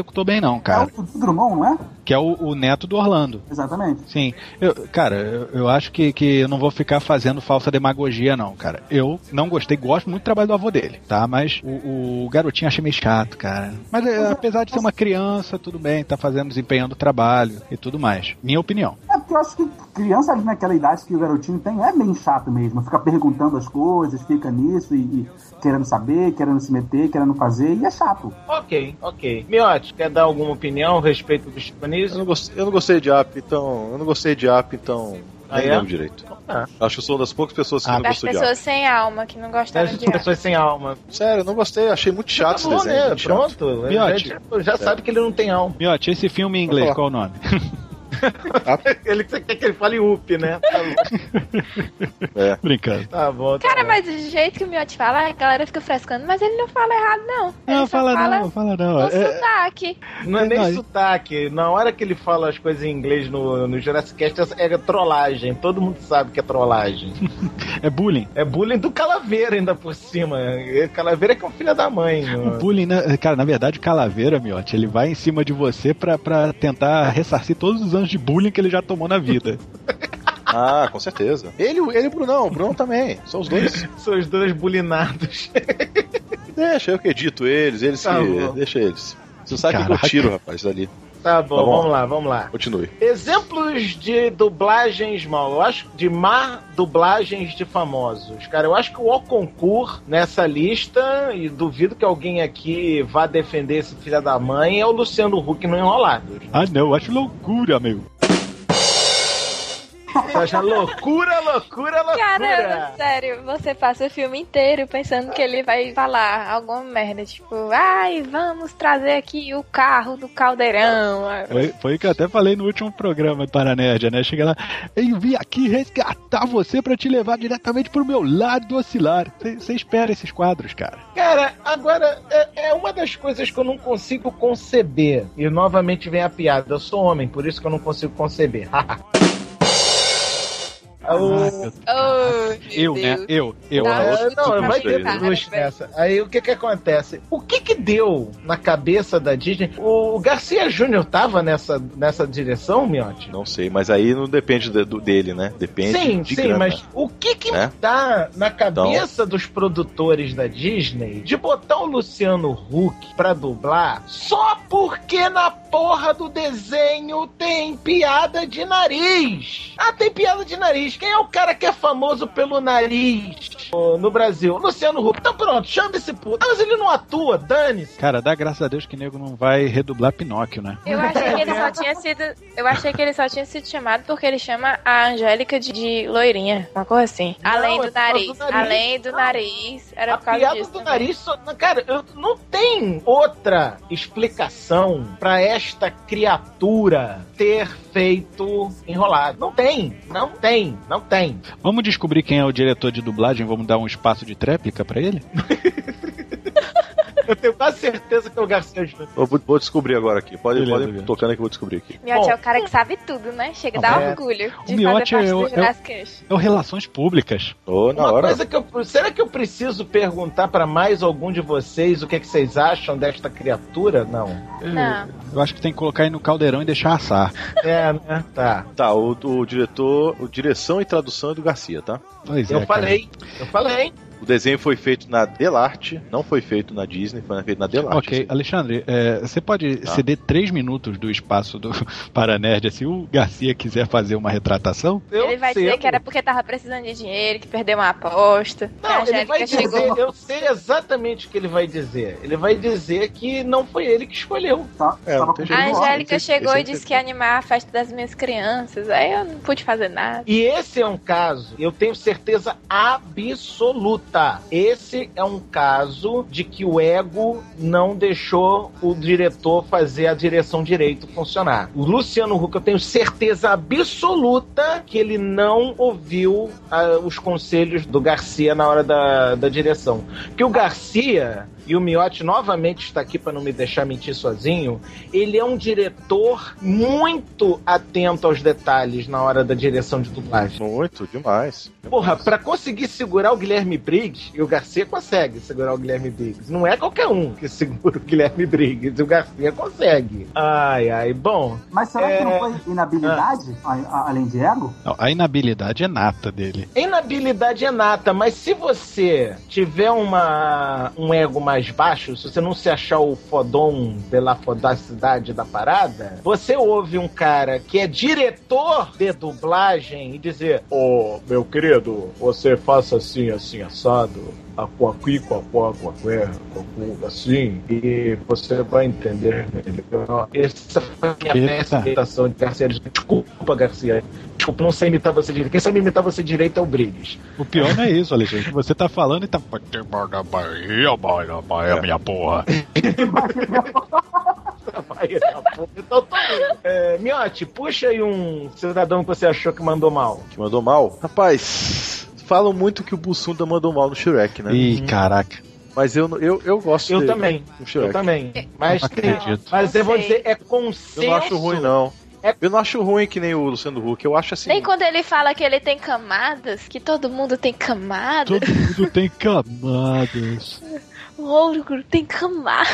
não, cara. É o Drummond, não é? Que é o, o neto do Orlando. Exatamente. Sim. Eu, cara, eu, eu acho que, que eu não vou ficar fazendo falsa demagogia, não, cara. Eu não gostei, gosto muito do trabalho do avô dele, tá? Mas o, o garotinho achei meio chato, cara. Mas é, apesar de ser uma criança, tudo bem, tá fazendo, desempenhando o trabalho e tudo mais. Minha opinião. É porque eu acho que criança ali naquela idade que o garotinho tem é bem chato mesmo. Fica perguntando as coisas, fica nisso e, e querendo saber, querendo se meter, querendo fazer, e é chato. Ok, ok. Miotti, quer dar alguma opinião a respeito do Chico Eu não, gostei, eu não gostei de Up, então. Eu não gostei de Up, então. Ah, nem é? lembro direito. Ah. Acho que eu sou uma das poucas pessoas que Ah, não gostou de Up. pessoas sem alma, que não gostaram As de Up. pessoas sem alma. Sério, eu não gostei, achei muito chato esse Tá bom, desenho. né? muito chato. Pronto. Miotti. Já, já É. sabe que ele não tem alma. Miotti, esse filme em inglês, falar. qual o nome? Ele você quer que ele fale up, né? Tá bom. É. Brincando. Tá bom. Tá Cara, bom. mas do jeito que o Miotti fala, a galera fica frescando, mas ele não fala errado, não. Ele Não, só fala fala não, fala não. com É, sotaque. Não é nem Não, sotaque. Na hora que ele fala as coisas em inglês no, no Jurassic Cast, é trollagem. Todo mundo sabe que é trollagem. é bullying. É bullying do Calaveira ainda por cima. Calaveira que é um filho da mãe. O bullying, né? Cara, na verdade, Calaveira, Miotti, ele vai em cima de você pra, pra tentar ressarcir todos os anos de bullying que ele já tomou na vida. Ah, com certeza. Ele, ele e o Brunão, o Brunão também. São os dois. São os dois bulinados. Deixa, eu que edito eles, eles Tá que. bom. Deixa eles. Você sabe que eu Caraca. tiro, rapaz, dali. Tá bom, Tá bom. vamos lá, vamos lá. Continue. Exemplos de dublagens mal, eu acho de má dublagens de famosos. Cara, eu acho que o O Concur nessa lista, e duvido que alguém aqui vá defender esse filho da mãe, é o Luciano Huck no Enrolados. Ah, não, eu acho loucura, meu. Você acha loucura, loucura, loucura? Cara, sério, você passa o filme inteiro pensando que ele vai falar alguma merda, tipo, ai, vamos trazer aqui o carro do caldeirão. Foi, foi o que eu até falei no último programa do Paranerd, né? Chega lá, eu vim aqui resgatar você pra te levar diretamente pro meu lado do oscilar. Você espera esses quadros, cara. Cara, agora, é, é uma das coisas que eu não consigo conceber. E novamente vem a piada, eu sou homem, por isso que eu não consigo conceber. O... Oh, Eu, né? Eu, eu. Tá. É, não, vai ter Cara, duas velho. nessa. Aí o que que acontece? O que que deu na cabeça da Disney? O Garcia Júnior tava nessa, nessa direção, Miotti? Não sei, mas aí não depende de- do, dele, né? Depende Sim, de sim, grana. mas o que que Né? tá na cabeça dos produtores da Disney de botar o Luciano Huck pra dublar só porque na porra do desenho tem piada de nariz? Ah, tem piada de nariz. Quem é o cara que é famoso pelo nariz oh, no Brasil? Luciano Huck. Então pronto, chama esse puto. Ah, mas ele não atua, dane-se. Cara, dá graças a Deus que nego não vai redublar Pinóquio, né? Eu achei que ele só tinha sido. Eu achei que ele só tinha sido chamado porque ele chama a Angélica de, de loirinha, uma coisa assim. Não, além é do por causa nariz. do nariz. Além do Não. nariz. Era A por causa piada disso. do também. nariz, só- cara, eu, não tem outra explicação pra esta criatura ter feito Enrolado. Não tem, não tem, não tem. Vamos descobrir quem é o diretor de dublagem, vamos dar um espaço de tréplica pra ele? Eu tenho quase certeza que é o Garcia Júnior. Eu vou, vou descobrir agora aqui. Pode, Beleza, pode ir beleza. tocando que eu vou descobrir aqui. Miotti Bom. é o cara que sabe tudo, né? Chega a dar É. orgulho O de Miotti fazer parte é o- do é o- Jurassic Cast. É o Relações Públicas. Ô, na Uma hora. coisa que eu, será que eu preciso perguntar pra mais algum de vocês o que, é que vocês acham desta criatura? Não. Não. Eu acho que tem que colocar aí no caldeirão e deixar assar. É, né? Tá. Tá, o, o diretor, o direção e tradução é do Garcia, tá? Pois Eu é, cara. falei, eu falei. O desenho foi feito na Delarte, não foi feito na Disney, foi feito na Delarte. Ok, assim. Alexandre, é, você pode Tá. ceder três minutos do espaço do Paranerd se o Garcia quiser fazer uma retratação? Eu Ele vai dizer cedo. que era porque tava precisando de dinheiro, que perdeu uma aposta. que a Não, ele Angélica vai dizer, chegou. eu sei exatamente o que ele vai dizer. Ele vai dizer que não foi ele que escolheu. Tá, É, tava não tem com jeito. A tudo Angélica esse- chegou esse é e disse o- que ia animar a festa das minhas crianças. Aí eu não pude fazer nada. E esse é um caso, eu tenho certeza absoluta. Esse é um caso de que o ego não deixou o diretor fazer a direção direito funcionar. O Luciano Huck, eu tenho certeza absoluta que ele não ouviu ah, os conselhos do Garcia na hora da, da direção. Que o Garcia e o Miotti novamente está aqui para não me deixar mentir sozinho, ele é um diretor muito atento aos detalhes na hora da direção de dublagem. Muito, demais. Porra, pra conseguir segurar o Guilherme Briggs, e o Garcia consegue segurar o Guilherme Briggs. Não é qualquer um que segura o Guilherme Briggs, o Garcia consegue. Ai, ai, bom. Mas será é... que não foi inabilidade, ah. a, a, além de ego? Não, a inabilidade é nata dele. Inabilidade é nata, mas se você tiver uma, um ego mais baixo, se você não se achar o fodão pela fodacidade da parada, você ouve um cara que é diretor de dublagem e dizer: ô, oh, meu querido, você faça assim, assim, assado, aqui, aqui, assim, e você vai entender melhor. Essa foi a minha péssima imitação de Garcia. Desculpa, Garcia. Desculpa, não sei imitar você direito. Quem sabe imitar você direito é o Briggs. O pior não é isso, Alexandre. Você tá falando e tá... Bahia, minha porra. Então, é, Miotti, puxa aí um cidadão que você achou que mandou mal. Que mandou mal? Rapaz, falam muito que o Bussunda mandou mal no Shrek, né? Ih, caraca. Mas eu, eu, eu gosto eu dele. Também, eu também. Mas, tem, mas eu vou dizer, é consenso. Eu não acho ruim, não. É... Eu não acho ruim que nem o Luciano Huck, eu acho assim... Nem quando ele fala que ele tem camadas, que todo mundo tem camadas. Todo mundo tem camadas. O ogro tem camadas.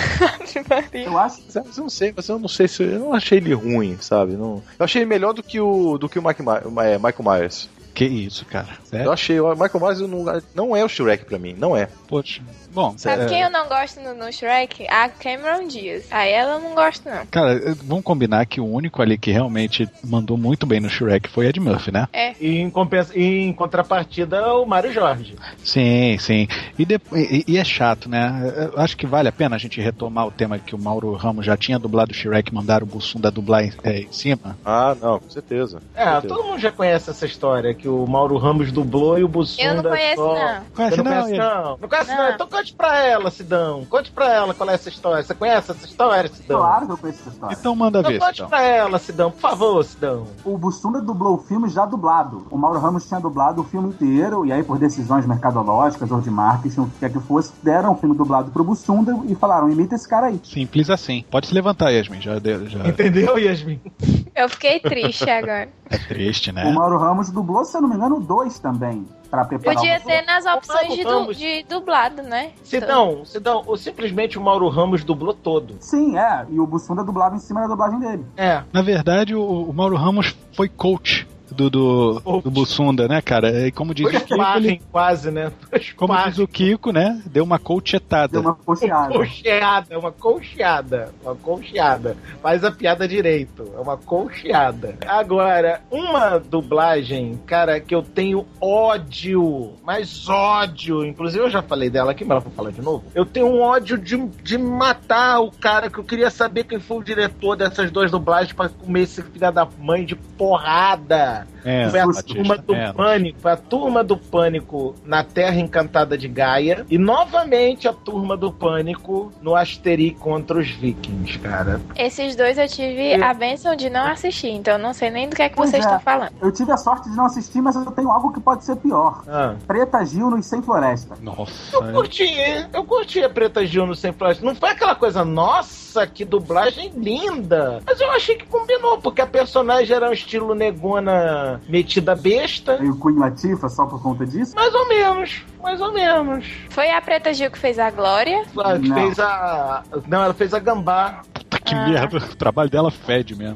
Eu acho, eu não sei, mas eu não sei se eu não achei ele ruim, sabe? Não, eu achei ele melhor do que o do que o Mike, Michael Myers. Que isso, cara? Sério? Eu achei, o Michael Myers não, não é o Shrek pra mim, não é. Poxa, bom... Sabe é... quem eu não gosto no, no Shrek? A Cameron Diaz. A ela eu não gosto, não. Cara, vamos combinar que o único ali que realmente mandou muito bem no Shrek foi Ed Murphy, né? É. E em, compensa... e em contrapartida, o Mário Jorge. Sim, sim. E, de... e, e é chato, né? Eu acho que vale a pena a gente retomar o tema que o Mauro Ramos já tinha dublado o Shrek e mandaram o Bussunda dublar em, é, em cima. Ah, não, com certeza. É, com certeza. Todo mundo já conhece essa história, que o Mauro Ramos dublou e o Bussunda... Eu não conheço, só... não. Conhece, não, não, conhece, não. Não conhece, não. não. Então conte pra ela, Sidão. Conte pra ela qual é essa história. Você conhece essa história, Sidão? Claro que eu conheço essa história. Então manda então, ver, conte Sidão. pra ela, Sidão. Por favor, Sidão. O Bussunda dublou o filme já dublado. O Mauro Ramos tinha dublado o filme inteiro, e aí por decisões mercadológicas ou de marketing, o que quer que fosse, deram o filme dublado pro Bussunda e falaram, imita esse cara aí. Simples assim. Pode se levantar, Yasmin. Já, já... Entendeu, Yasmin? Eu fiquei triste agora. É triste, né? O Mauro Ramos dublou, se eu não me engano, dois também. Pra preparar Podia o... ter nas opções de, du de dublado, né? Sidão, Sidão, ou simplesmente o Mauro Ramos dublou todo. Sim, é. E o Bussunda dublava em cima da dublagem dele. É. Na verdade, o, o Mauro Ramos foi coach do, do, do Bussunda, né, cara? E como diz Foi o Kiko, ele, quase, né? como diz o Kiko, né? Deu uma coachetada. Deu uma cocheada. Uma colcheada, uma colcheada. Uma colcheada. Faz a piada direito. É uma colcheada. Agora, uma dublagem, cara, que eu tenho ódio, mas ódio, inclusive eu já falei dela aqui, mas eu vou falar de novo. Eu tenho um ódio de, de matar o cara, que eu queria saber quem foi o diretor dessas duas dublagens pra comer esse filho da mãe de porrada. É, foi a Batista, turma do é, Pânico, foi a turma do Pânico na Terra Encantada de Gaia e novamente a turma do Pânico no Asterix contra os Vikings, cara. Esses dois eu tive Eu... a bênção de não assistir, então eu não sei nem do que é que Pois vocês é. estão falando. Eu tive a sorte de não assistir, mas eu tenho algo que pode ser pior. Ah. Preta Gil nos Sem Floresta. Nossa. Eu curti, eu curti a Preta Gil no Sem Floresta. Não foi aquela coisa, nossa, que dublagem linda. Mas eu achei que combinou, porque a personagem era um estilo negona metida besta. E o Queen Latifah só por conta disso? Mais ou menos, mais ou menos. Foi a Preta Gil que fez a Glória? Ela Não. fez a... Não, ela fez a Gambá. Puta que Ah. merda. O trabalho dela fede mesmo.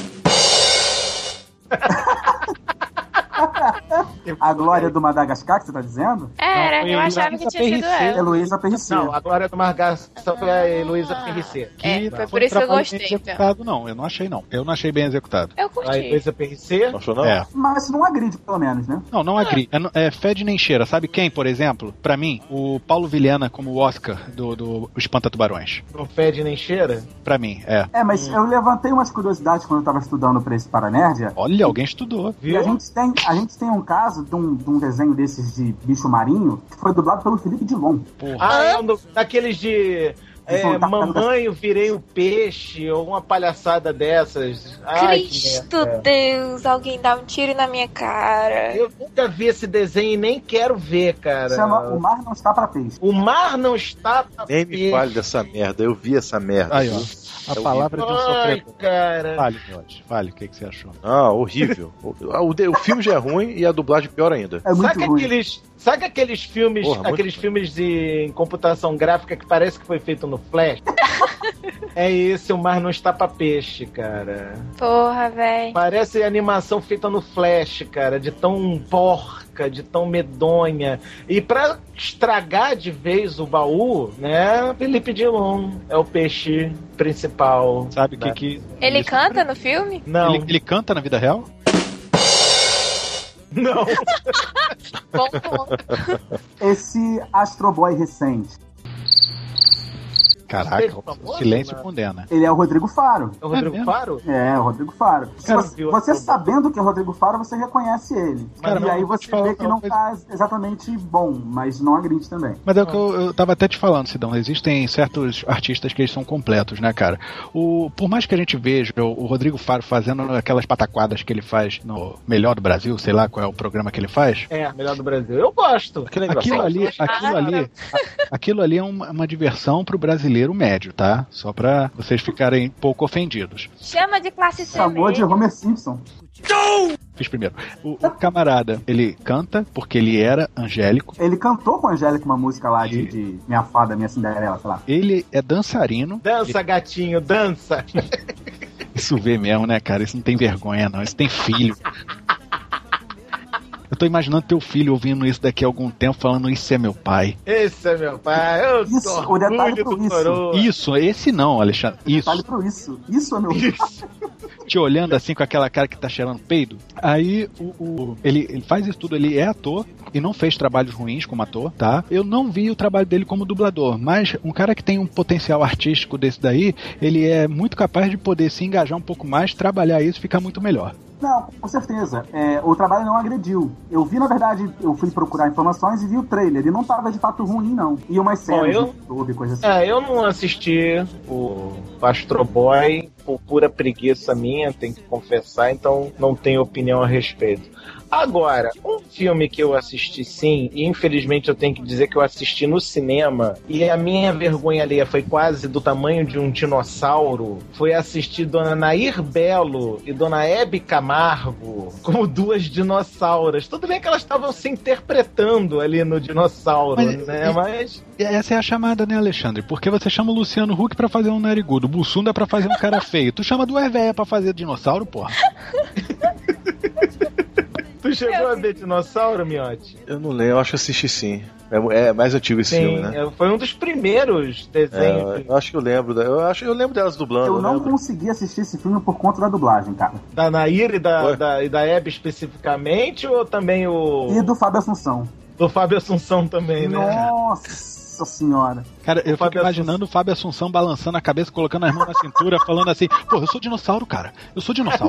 A Glória do Madagascar, que você tá dizendo? Era, Não, eu foi achava Heloísa que tinha sido Perricê. ela. Heloísa Perricê. Não, a Glória do Margação foi a Heloísa Perricê. É, Não foi por isso que eu trabalho gostei, bem então. executado, não. Eu não achei, não. Eu não achei bem executado. Eu A curti. Heloísa Perricê. Não achou, não? É. Mas não agride, pelo menos, né? Não, não agride. É, é fede nem cheira. Sabe quem, por exemplo? Pra mim, o Paulo Vilhena como o Oscar do, do Espanta Tubarões. Não fede nem cheira. Pra mim, é. É, mas eu levantei umas curiosidades quando eu tava estudando pra esse Paranerdia. Olha, alguém estudou. E a gente, tem, a gente tem um caso de um, de um desenho desses de bicho marinho que foi dublado pelo Felipe Dilon. Porra. Ah, é um do- daqueles de É, mamãe, eu virei o peixe, ou uma palhaçada dessas. Ai, Cristo Deus, alguém dá um tiro na minha cara. Eu nunca vi esse desenho e nem quero ver, cara. Chama O Mar Não Está Pra Peixe. O Mar Não Está Pra Nem Peixe. me fale dessa merda, eu vi essa merda. Aí, ó. A É palavra de um Ai, sofredor. cara. Fale, Miotti. Fale, o que, que você achou? Ah, horrível. o, o, o filme já é ruim e a dublagem pior ainda. É muito Sabe ruim. aqueles, sabe aqueles filmes, Porra, muito aqueles ruim. filmes de em computação gráfica que parece que foi feito no Flash? É esse, O Mar Não Está Pra Peixe, cara. Porra, velho. Parece animação feita no Flash, cara, de tão porca, de tão medonha. E pra estragar de vez o baú, né, Felipe Dilon é o peixe principal. Sabe o da... que que... Ele isso- canta no filme? Não, Ele, ele canta na vida real? não. Bom ponto. Esse Astro Boy recente, Caraca, Ele é o famoso, silêncio né? condena. ele é o Rodrigo Faro. É o Rodrigo mesmo? Faro? É, o Rodrigo Faro. Se Cara, você, viu? você sabendo que é o Rodrigo Faro, você reconhece ele. Cara, e não, aí vou você te falar vê que uma não coisa. tá exatamente bom, mas não agride também. Mas é o que eu, eu tava até te falando, Sidão. Existem certos artistas que eles são completos, né, cara? O, por mais que a gente veja o, o Rodrigo Faro fazendo aquelas pataquadas que ele faz no Melhor do Brasil, sei lá qual é o programa que ele faz. É, melhor do Brasil. Eu gosto. Aquilo é Aquilo engraçado. ali, aquilo ali, a- aquilo ali é uma, uma diversão pro brasileiro médio, tá? Só pra vocês ficarem pouco ofendidos. Chama de classe C Chamou de mesmo. Homer Simpson. Fiz primeiro. O, o camarada, ele canta porque ele era angélico. Ele cantou com a Angélica uma música lá de, E- de Minha Fada, Minha Cinderela, sei lá. Ele é dançarino. Dança, gatinho, dança. Isso vê mesmo, né, cara? Isso não tem vergonha, não. Isso tem filho. Eu tô imaginando teu filho ouvindo isso daqui a algum tempo, falando isso é meu pai. Esse é meu pai. Eu Isso, sou o detalhe orgulho pro do isso. coroa. Isso, esse não, Alexandre. Isso. Detalhe pro isso. Isso é meu. Te olhando assim com aquela cara que tá cheirando peido. Aí o, o- ele, ele faz isso tudo, ele é ator e não fez trabalhos ruins como ator, tá? Eu não vi o trabalho dele como dublador, mas um cara que tem um potencial artístico desse daí, ele é muito capaz de poder se engajar um pouco mais, trabalhar isso e ficar muito melhor. Não, com certeza. É, o trabalho não agrediu. Eu vi, na verdade, eu fui procurar informações e vi o trailer. E não tava de fato ruim, não. E umas séries eu- no YouTube, coisa assim. É, eu não assisti o Astro Boy por pura preguiça minha, tenho que confessar, então não tenho opinião a respeito. Agora, um filme que eu assisti sim, e infelizmente eu tenho que dizer que eu assisti no cinema, e a minha vergonha alheia foi quase do tamanho de um dinossauro, foi assistir Dona Nair Belo e Dona Hebe Camargo como duas dinossauras. Tudo bem que elas estavam se interpretando ali no dinossauro, Mas- né? Mas... Essa é a chamada, né, Alexandre? Porque você chama o Luciano Huck pra fazer um narigudo, o Bussunda pra fazer um cara feio. Tu chama duas velhas pra fazer dinossauro, porra. Tu chegou a ver dinossauro, Miotti? Eu não lembro, eu acho que assisti sim. É, é mais antigo esse filme, né? é, foi um dos primeiros desenhos. É, eu acho que eu lembro. da- Eu acho eu lembro delas dublando. Eu eu não lembro. consegui assistir esse filme por conta da dublagem, cara. Da Nair e da, Oi? da, e da Hebe especificamente, ou também o. E do Fábio Assunção. do Fábio Assunção também, né? Nossa senhora. Cara, eu fico Fábio imaginando o Fábio Assunção balançando a cabeça, colocando as mãos na cintura, falando assim, pô, eu sou dinossauro, cara. Eu sou dinossauro.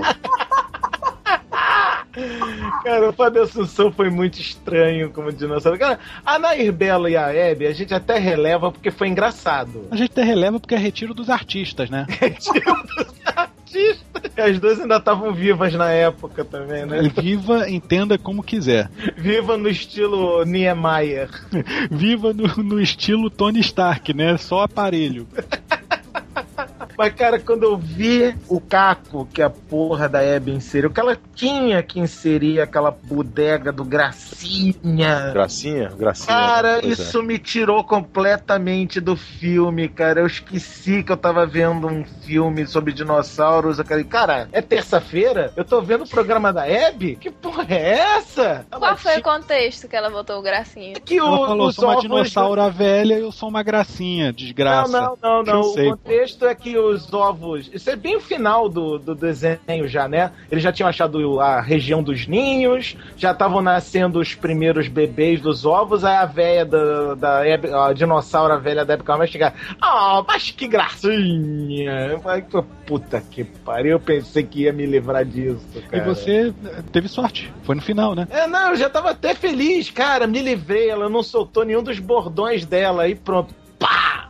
Cara, o Fábio Assunção foi muito estranho como dinossauro. Cara, a Nair Belo e a Hebe, a gente até releva porque foi engraçado. A gente até releva porque é retiro dos artistas, né? Retiro dos artistas. E as duas ainda estavam vivas na época também, né? Viva, entenda como quiser. Viva no estilo Niemeyer. Viva no, no estilo Tony Stark, né? Só aparelho. Mas, cara, quando eu vi o caco que a porra da Hebe inseriu, que ela tinha que inserir aquela bodega do Gracinha. Gracinha? Gracinha. Cara, pois isso me tirou completamente do filme, cara. Eu esqueci que eu tava vendo um filme sobre dinossauros. Eu falei, cara, é terça-feira? Eu tô vendo o programa da Hebe? Que porra é essa? Qual foi o contexto que ela botou o Gracinha? Que Ela o, falou, os sou uma ovos- dinossauro velha e eu sou uma gracinha, desgraça. Não, não, não, não. Eu sei, O contexto é que os ovos. Isso é bem o final do, do desenho já, né? Eles já tinham achado a região dos ninhos, já estavam nascendo os primeiros bebês dos ovos, aí a velha da, da Hebe- a dinossauro velha da época vai chegar. Ah, mas que gracinha! Eu falei, puta que pariu, eu pensei que ia me livrar disso, E cara. você teve sorte. Foi no final, né? É, não, eu já tava até feliz, cara, me livrei, ela não soltou nenhum dos bordões dela, aí pronto, pá!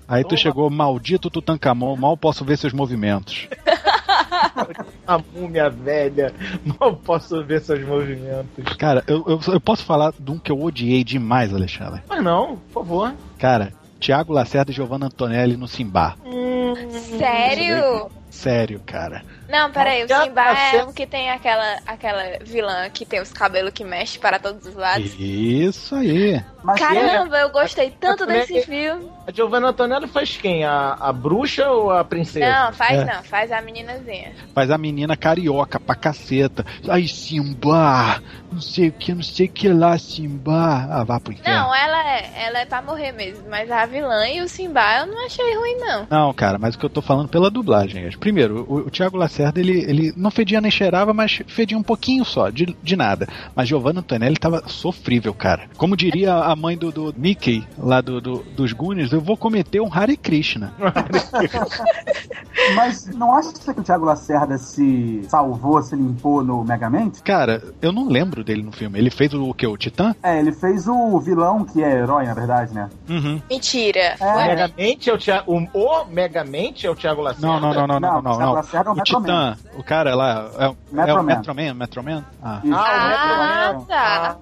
Aí tu Toma. chegou, maldito Tutankhamon, mal posso ver seus movimentos. A múmia velha, mal posso ver seus movimentos. Cara, eu, eu, eu posso falar de um que eu odiei demais, Alexandre. Mas não, por favor. Cara, Thiago Lacerda e Giovanna Antonelli no Simba. Hum, Sério? Sério, cara. Não, peraí, o Já Simba tá é certo. o que tem aquela, aquela vilã que tem os cabelos que mexem para todos os lados. Isso aí. Mas Caramba, eu gostei tanto Antonelli- desse filme. A Giovanna Antonelli faz quem? A, a bruxa ou a princesa? Não, faz É. não, faz a meninazinha. Faz a menina carioca pra caceta. Ai, Simba, não sei o que, não sei o que lá, Simba. Ah, vá pro inferno. Não, ela é, ela é pra morrer mesmo, mas a vilã e o Simba eu não achei ruim, não. Não, cara, mas o que eu tô falando pela dublagem. Primeiro, o, o Thiago Lacerda, ele, ele não fedia nem cheirava, mas fedia um pouquinho só, de, de nada. Mas Giovanna Antonelli tava sofrível, cara. Como diria a mãe do, do Mickey, lá do, do, dos Goonies, eu vou cometer um Hare Krishna. Mas não acha que o Thiago Lacerda se salvou, se limpou no Megamente? Cara, eu não lembro dele no filme. Ele fez o, o quê? O Titã? É, ele fez o vilão que é herói, na verdade, né? Uhum. Mentira. É. Foi, né? Megamente é o Thiago. O, o Megamente é o Thiago Lacerda? Não, não, não, não, não, Não, não. Thiago não. Lacerda é o O Metroman. Titã, o cara lá, é, o- é o Metroman. Metroman? Metroman? Ah, Isso. Ah, É. tá.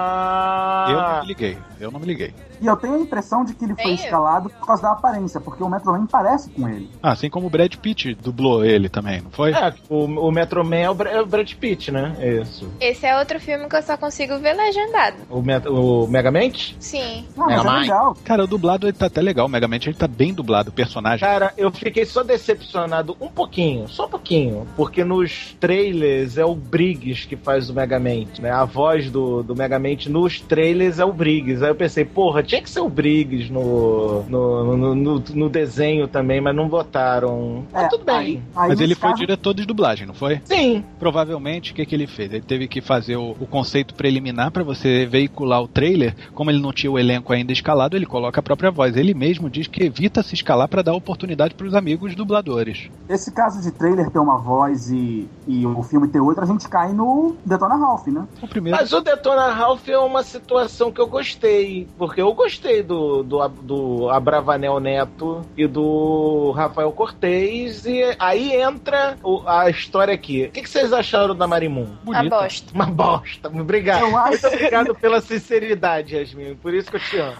Ah, eu não me liguei. Eu não me liguei. E eu tenho a impressão de que ele foi Nem eu. escalado por causa da aparência, porque o Metroman parece com ele. Ah, assim como o Brad Pitt dublou ele também, não foi? É, o, o Metroman é o, Bra- é o Brad Pitt, né? Isso. Esse é outro filme que eu só consigo ver legendado. O, Met, o Megamente? Sim. Ah, mas é Megamind. legal. Cara, o dublado ele tá até legal. O Megamente ele tá bem dublado, o personagem. Cara, eu fiquei só decepcionado um pouquinho, só um pouquinho, porque nos trailers é o Briggs que faz o Megamente, né? A voz do, do Megamente nos trailers é o Briggs. Aí eu pensei, porra, tinha que ser o Briggs no, no, no, no, no desenho também, mas não botaram. Mas É, tudo bem. aí- aí Mas ele nesse foi caso- diretor de dublagem, não foi? Sim. Provavelmente, o que, que ele fez? Ele teve que fazer o, o conceito preliminar pra você veicular o trailer. Como ele não tinha o elenco ainda escalado, ele coloca a própria voz. Ele mesmo diz que evita se escalar pra dar oportunidade pros amigos dubladores. Esse caso de trailer ter uma voz e, e o filme ter outra, a gente cai no Detona Ralph, né? O primeiro. Mas o Detona Ralph é uma situação que eu gostei, porque eu gostei do, do, do Abravanel Neto e do Rafael Cortez, e aí entra o- a história aqui. O que, que vocês acharam da Marimun? A bosta. Uma bosta. Obrigado. Eu acho- Muito obrigado pela sinceridade, Yasmin. Por isso que eu te amo.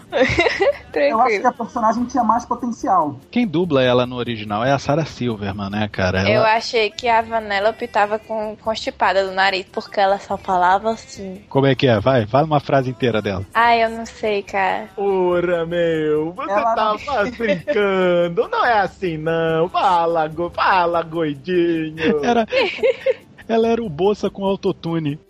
Eu acho que Tranquilo. a personagem tinha mais potencial. Quem dubla ela no original é a Sarah Silverman, né, cara? Ela... Eu achei que a Vanellope tava com constipada do nariz, porque ela só falava assim. Como é que é? Vai, fala uma frase inteira dela. Ai, eu não sei, cara. Ora, meu, você Ela não- tava brincando. Não é assim, não. Fala, go... Fala, goidinho. Era... Ela era o Bolsa com autotune.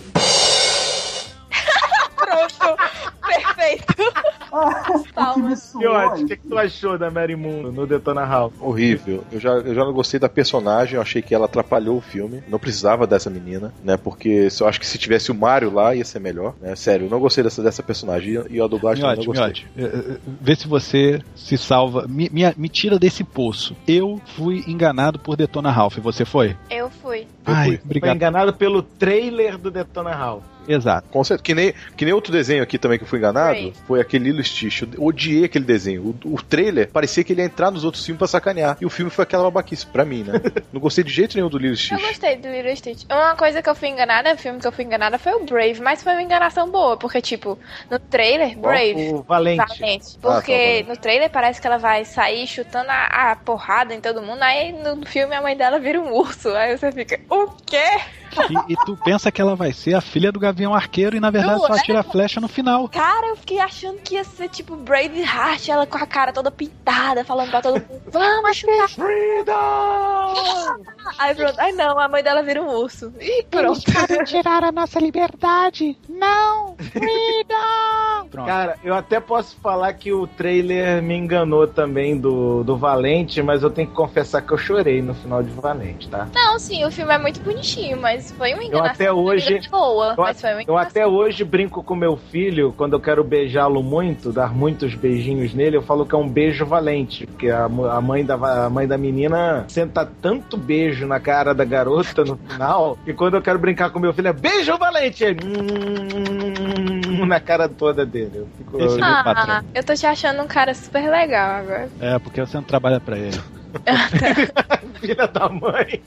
Pronto. Perfeito. O que me Palmas. suou Miotti, o aí- que, que tu achou da Mary Moon no Detona Ralph? Horrível. Eu já, eu já não gostei da personagem, eu achei que ela atrapalhou o filme. Não precisava dessa menina, né? Porque se- eu acho que se tivesse o Mario lá ia ser melhor, né? Sério, eu não gostei dessa, dessa personagem. E, e a dublagem também Miotti, não gostei. Miotti, eh, eh, vê se você se salva. Me, me, me tira desse poço. Eu fui enganado por Detona Ralph. Você foi? Eu fui. Ai, fui. Foi obrigado. enganado pelo trailer do Detona Ralph. Exato. Com certeza. Que nem, que nem outro desenho aqui também que eu fui enganado, Foi. foi aquele Lilo e Stitch. Eu odiei aquele desenho. O, o trailer parecia que ele ia entrar nos outros filmes pra sacanear. E o filme foi aquela babaquice pra mim, né? Não gostei de jeito nenhum do Lilo e Eu Stitch. gostei do Little Stitch. Uma coisa que eu fui enganada, o filme que eu fui enganada foi o Brave, mas foi uma enganação boa, porque, tipo, no trailer, Brave. O Valente. Valente. Ah, tá, Porque Valente. no trailer parece que ela vai sair chutando a, a porrada em todo mundo, aí no filme a mãe dela vira um urso. Aí você fica, o quê? E, e tu pensa que ela vai ser a filha do Gavião Arqueiro e na verdade Não, só é? tira a flecha no final. Cara, eu fiquei achando que ia ser tipo Braveheart, ela com a cara toda pintada, falando pra todo mundo, vamos chutar. Aí pronto, ai não, a mãe dela vira um urso. E pronto. tirar a nossa liberdade. Não! Freedom! Pronto. Cara, eu até posso falar que o trailer me enganou também do, do Valente, mas eu tenho que confessar que eu chorei no final de Valente, tá? Não, sim, o filme é muito bonitinho, mas foi uma enganação. até hoje- boa, Eu, mas foi uma eu enganação. até hoje brinco com meu filho, quando eu quero beijá-lo muito, dar muitos beijinhos nele, eu falo que é um beijo valente, porque a, mu- a, mãe, da, a mãe da menina senta tanto beijo na cara da garota no final, que quando eu quero brincar com meu filho é beijo valente! Ele, "Hum". na cara toda dele. Eu, fico... Esse é meu patrão. Ah, eu tô te achando um cara super legal agora. É, porque você não trabalha pra ele. Filha da mãe.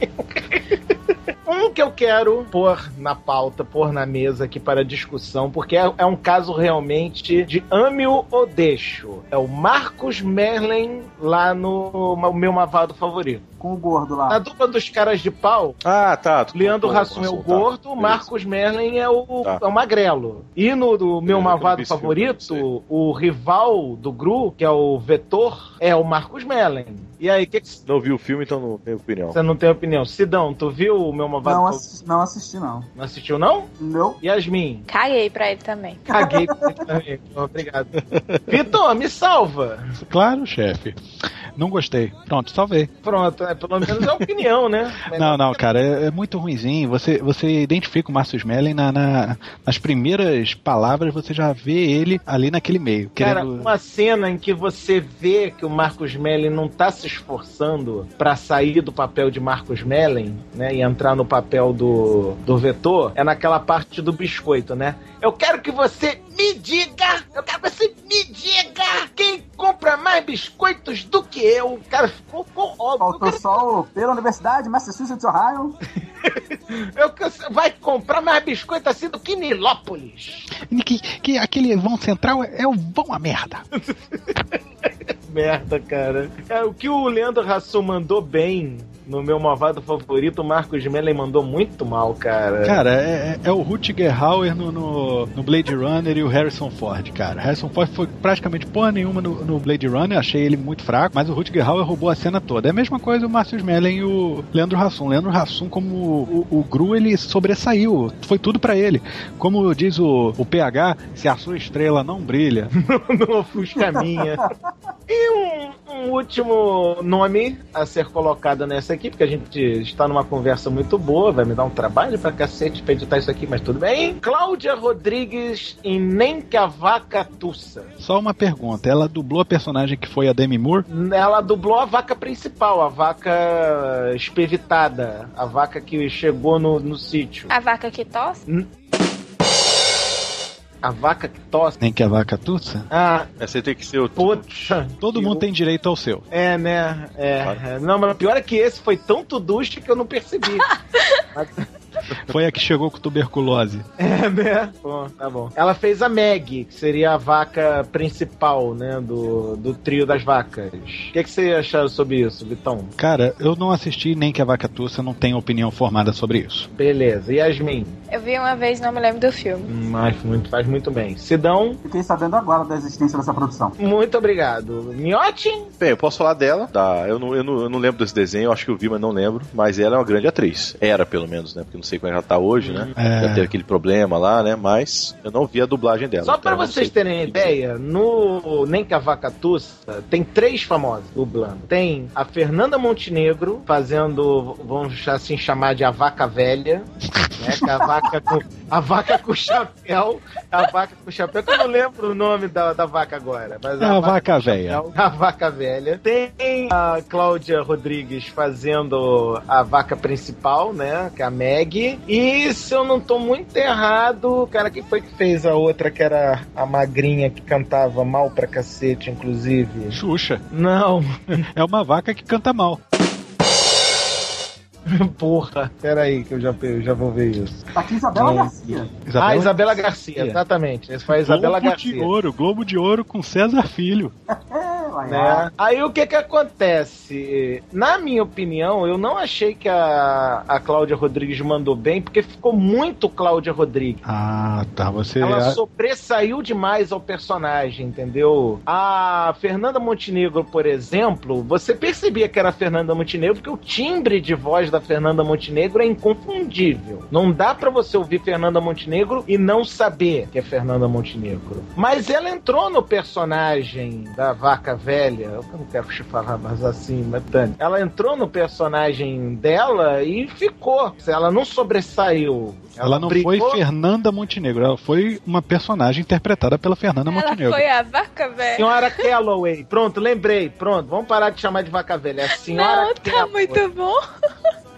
Um que eu quero pôr na pauta, pôr na mesa aqui para discussão, porque é, é um caso realmente de ame-o ou deixo. É o Marcos Merlin lá no Meu Mavado Favorito. Com o gordo lá. A dupla dos caras de pau. Ah, tá. Leandro Hassum é o gordo, tá. Marcos Merlin é o, tá. é o magrelo. E no do Meu Mavado Favorito, o rival do Gru, que é o Vetor, é o Marcos Merlin. E aí, que que... Não vi o filme, então não tenho opinião. Você não tem opinião. Sidão, tu viu o Meu Mavado não, Favorito? Assisti, não assisti, não. Não assistiu, não? Não. Yasmin? Caguei pra ele também. Caguei pra ele também. Obrigado. Vitor, me salva. Claro, chefe. Não gostei. Pronto, salvei. Pronto, é, pelo menos é opinião, né? Não, não, cara, é, é muito ruinzinho. Você, você identifica o Marcus Merlin na, na, nas primeiras palavras, você já vê ele ali naquele meio. Cara, querendo... uma cena em que você vê que o Marcus Merlin não tá se esforçando pra sair do papel de Marcus Merlin, né, e entrar no papel do, do Vetor, é naquela parte do biscoito, né? Eu quero que você me diga, eu quero que você me diga quem compra mais biscoitos do que eu. Cara, ficou, ficou óbvio. Faltou cara... só pela Universidade Massachusetts, Ohio. eu, vai comprar mais biscoito assim do que Nilópolis. Que, que aquele vão central é o vão a merda. Merda, cara. É, o que o Leandro Hassum mandou bem no Meu Malvado Favorito, o Marcos Merlin mandou muito mal, cara. Cara, é, é o Rutger Hauer no, no, no Blade Runner e o Harrison Ford, cara. Harrison Ford foi praticamente porra nenhuma no, no Blade Runner, achei ele muito fraco, mas o Rutger Hauer roubou a cena toda. É a mesma coisa o Marcos Merlin e o Leandro Hassum. Leandro Hassum, como o, o, o Gru, ele sobressaiu. Foi tudo pra ele. Como diz o, o P H, se a sua estrela não brilha... não ofusca minha. E um, um último nome a ser colocado nessa aqui, porque a gente está numa conversa muito boa, vai me dar um trabalho pra cacete pra editar isso aqui, mas tudo bem. Cláudia Rodrigues em Nem Que a Vaca Tussa. Só uma pergunta, ela dublou a personagem que foi a Demi Moore? Ela dublou a vaca principal, a vaca espevitada, a vaca que chegou no, no sítio. A vaca que tosse? N- A vaca que tosse. Nem que a vaca tussa? Ah, essa tem que ser o... Poxa. Todo mundo tem direito ao seu. É, né? É. Claro. Não, mas pior é que esse foi tão tuduche que eu não percebi. Mas... Foi a que chegou com tuberculose. É, né? Bom, tá bom. Ela fez a Meg, que seria a vaca principal, né? Do, do trio das vacas. O que, que você achou sobre isso, Vitão? Cara, eu não assisti Nem Que a Vaca Tussa, não tenho opinião formada sobre isso. Beleza. Yasmin? Eu vi uma vez, não me lembro do filme. Mas muito, faz muito bem. Sidão? Fiquei sabendo agora da existência dessa produção. Muito obrigado. Miotti? Bem, eu posso falar dela. Tá, eu, não, eu, não, eu não lembro desse desenho, eu acho que eu vi, mas não lembro. Mas ela é uma grande atriz. Era, pelo menos, né? Porque não sei como ela tá hoje, né? É. Já teve aquele problema lá, né? Mas eu não vi a dublagem dela. Só pra então vocês terem ideia, no Nem Que a Vaca Tussa, tem três famosos dublando. Tem a Fernanda Montenegro fazendo, vamos assim chamar de a vaca velha, né? Que é a vaca com, a vaca com chapéu, a vaca com chapéu, que eu não lembro o nome da, da vaca agora. Mas é a, a vaca, vaca velha. Chapéu, a vaca velha. Tem a Cláudia Rodrigues fazendo a vaca principal, né? Que é a Meg. E se eu não tô muito errado, cara, quem foi que fez a outra, que era a magrinha que cantava mal pra cacete, inclusive? Xuxa. Não. É uma vaca que canta mal. Porra, peraí que eu já, eu já vou ver isso. Tá aqui Isabela Garcia. Isabela... Ah, Isabela Garcia, exatamente. Esse foi a Isabela Globo Garcia. Globo de Ouro, Globo de Ouro com César Filho. Né? Aí o que que acontece? Na minha opinião, eu não achei que a, a Cláudia Rodrigues mandou bem, porque ficou muito Cláudia Rodrigues. Ah, tá. Você... Ela sobressaiu demais ao personagem, entendeu? A Fernanda Montenegro, por exemplo, você percebia que era a Fernanda Montenegro, porque o timbre de voz da Fernanda Montenegro é inconfundível. Não dá pra você ouvir Fernanda Montenegro e não saber que é Fernanda Montenegro. Mas ela entrou no personagem da vaca velha, eu não quero te falar mais assim, mas Tânia, ela entrou no personagem dela e ficou. Ela não sobressaiu. Ela, ela não brigou... foi Fernanda Montenegro, ela foi uma personagem interpretada pela Fernanda ela Montenegro. Ela foi a vaca velha. Senhora Calloway. Pronto, lembrei. Pronto, vamos parar de chamar de vaca velha. É a senhora Não, tá Calloway. muito bom.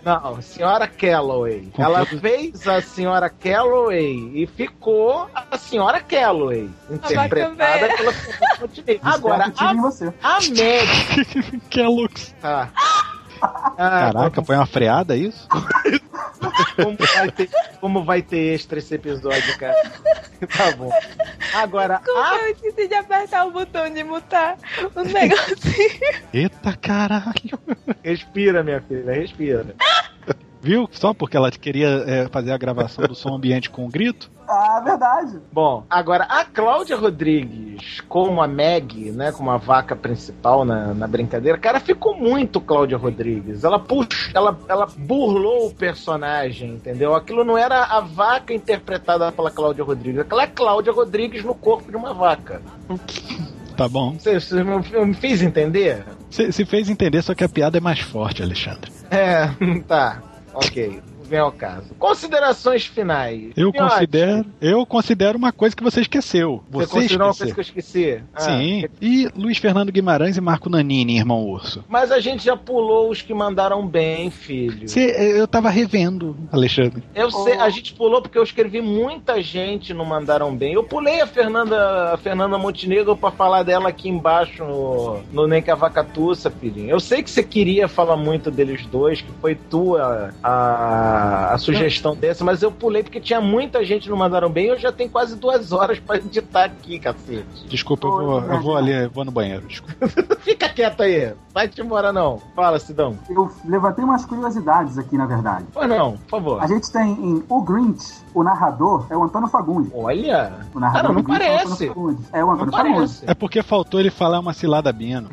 Não, senhora Calloway. Ela fez a senhora Calloway e ficou a senhora Calloway, interpretada pela Fernanda Montenegro. Agora, a, a Meg... Kellogg's. Ah. Ah, Caraca, foi uma freada isso? Como vai, ter, como vai ter extra esse episódio, cara? Tá bom. Agora, como a... eu esqueci de apertar o botão de mutar o negocinho. Eita caralho. Respira, minha filha, respira. Viu? Só porque ela queria é, fazer a gravação do som ambiente com um grito? Ah, verdade. Bom, agora, a Cláudia Rodrigues, como a Meg, né, como a vaca principal na, na brincadeira, cara, ficou muito Cláudia Rodrigues. Ela, puxa, ela, ela burlou o personagem, entendeu? Aquilo não era a vaca interpretada pela Cláudia Rodrigues, aquela é a Cláudia Rodrigues no corpo de uma vaca. Tá bom. Você, você me, me fez entender? Você se fez entender, só que a piada é mais forte, Alexandre. É, tá. Ok, vem ao caso. Considerações finais. Eu considero, eu considero uma coisa que você esqueceu. Você, você considerou esqueceu. uma coisa que eu esqueci? Ah, Sim. E Luiz Fernando Guimarães e Marco Nanini, Irmão Urso. Mas a gente já pulou os que mandaram bem, filho. Cê, eu tava revendo, Alexandre. Eu sei, a gente pulou porque eu escrevi muita gente no Mandaram Bem. Eu pulei a Fernanda, a Fernanda Montenegro pra falar dela aqui embaixo no, no Nem que a Vaca Tussa, filhinho. Eu sei que você queria falar muito deles dois, que foi tua a, a sugestão dessa, mas eu pulei porque tinha muita gente no Mandaram Bem e eu já tenho quase duas horas pra editar aqui, cacete. Desculpa, eu vou, eu vou ali, eu vou no banheiro, desculpa. Fica quieto aí, vai te embora não. Fala, Sidão. Eu levantei umas curiosidades aqui, na verdade. Pois não, por favor. A gente tem em O Grinch, o narrador é o Antônio Fagundes. Olha! O narrador Cara, não Grinch parece. É o Antônio, é o Antônio não Fagundes. parece. É porque faltou ele falar uma cilada Bino.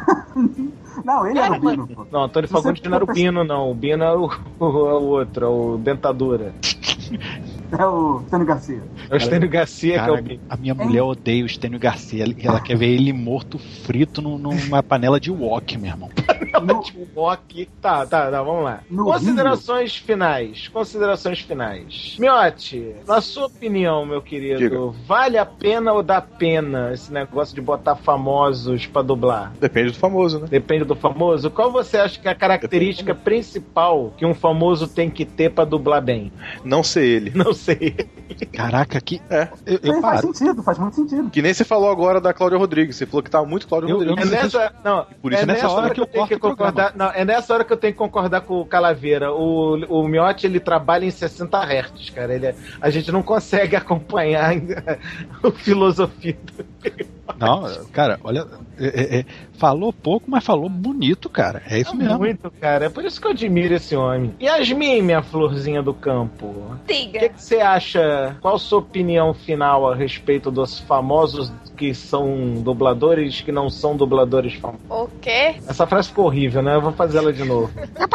Não, ele era o Bino, pô. Não, Antônio Fagundes não era o Bino, não. O Bino é o, o, o outro, é o Dentadura. É o Estênio Garcia. É o Estênio Garcia, cara, que é o Bino. A minha mulher odeia o Estênio Garcia. Ela quer ver ele morto, frito num, numa panela de wok, meu irmão. Panela de wok. Tá, tá, tá, vamos lá. No Considerações Rio. finais. Considerações finais. Miotti, na sua opinião, meu querido, Diga. vale a pena ou dá pena esse negócio de botar famosos pra dublar? Depende do famoso, né? Depende do famoso. Qual você acha que é a característica Depende. principal que um famoso tem que ter pra dublar bem? Não ser ele. Não ser ele. Caraca, que... É. Eu, eu faz sentido, faz muito sentido. Que nem você falou agora da Cláudia Rodrigues. Você falou que tava muito Cláudia eu, Rodrigues. Eu é nessa, não, Por isso é é nessa hora que eu, que eu tenho que concordar. Não, é nessa hora que eu tenho que concordar com o Calaveira. O, o Miotti, ele trabalha em sessenta hertz, cara. Ele, a gente não consegue acompanhar a filosofia do... Não, cara, olha, é, é, falou pouco, mas falou bonito, cara. É isso é mesmo. Muito, cara. É por isso que eu admiro esse homem. Yasmin, minha florzinha do campo. Diga. O que, que você acha? Qual a sua opinião final a respeito dos famosos que são dubladores que não são dubladores famosos? O quê? Essa frase ficou horrível, né? Eu vou fazer ela de novo.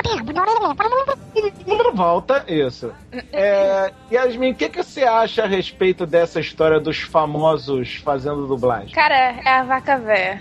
Volta, isso. É, Yasmin, o que, que você acha a respeito dessa história dos famosos fazendo dublagem? Cara, é a vaca véia.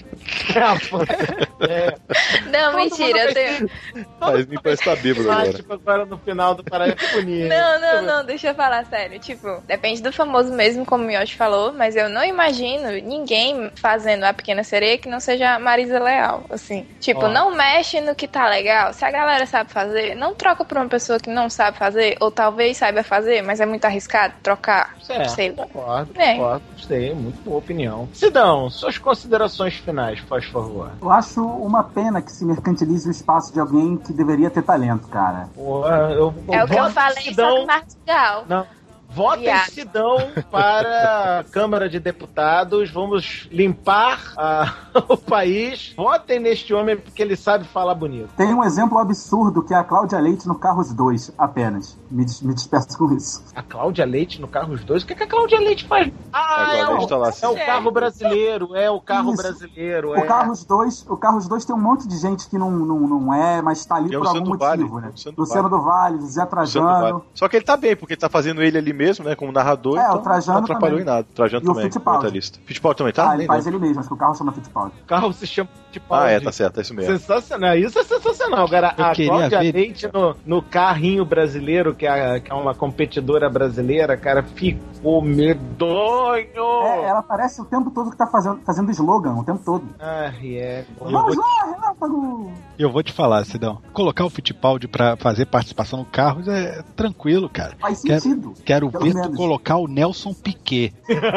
É. Não, Todo mentira, eu tenho. Mas me parece que tá bêbado agora. Tipo, agora no final do parágrafo bonito. Não, não, não, deixa eu falar sério. Tipo, depende do famoso mesmo, como o Miotti falou, mas eu não imagino ninguém fazendo a Pequena Sereia que não seja a Marisa Leal, assim. Tipo, oh. não mexe no que tá legal. Se a galera sabe fazer, não troca por uma pessoa que não sabe fazer, ou talvez saiba fazer, mas é muito arriscado trocar. Certo, sei lá. concordo, é. concordo, gostei, muito boa opinião. Sidão, suas considerações finais, faz favor. Eu acho uma pena que se mercantilize o espaço de alguém que deveria ter talento, cara. Porra, eu, eu é o que eu falei, Sidão... só que mais legal. Não. Votem Sidão para a Câmara de Deputados. Vamos limpar a, o país. Votem neste homem porque ele sabe falar bonito. Tem um exemplo absurdo que é a Cláudia Leite no Carros dois, apenas. Me, me despeço com isso. A Cláudia Leite no Carros dois? O que, que a Cláudia Leite faz? Ah, é, o, tá lá, é o carro brasileiro. É o carro isso. brasileiro. O, é. Carros dois, o Carros dois tem um monte de gente que não, não, não é, mas tá ali e por é algum motivo, vale, né? Luciano, Luciano do Vale, Zé Luciano Trajano. Só que ele tá bem, porque ele tá fazendo ele ali mesmo, né? Como narrador, é, então o Trajano não atrapalhou também. em nada. O Trajano e também, o Fittipaldi. Fittipaldi também tá? Ah, ele faz ele mesmo, acho que o carro chama Fittipaldi. O carro se chama Fittipaldi. Ah, é, tá certo, é isso mesmo. Sensacional, isso é sensacional. Agora, Eu a Cláudia ver... Leite no, no carrinho brasileiro, que é, que é uma competidora brasileira, cara, ficou medonho. É, ela parece o tempo todo que tá fazendo, fazendo slogan, o tempo todo. Ah, é. Vamos lá, Renato! pago. Eu vou te falar, Sidão. Colocar o Fittipaldi pra fazer participação no Carros é tranquilo, cara. Faz sentido. Quero, quero Pelo ver tu menos. colocar o Nelson Piquet.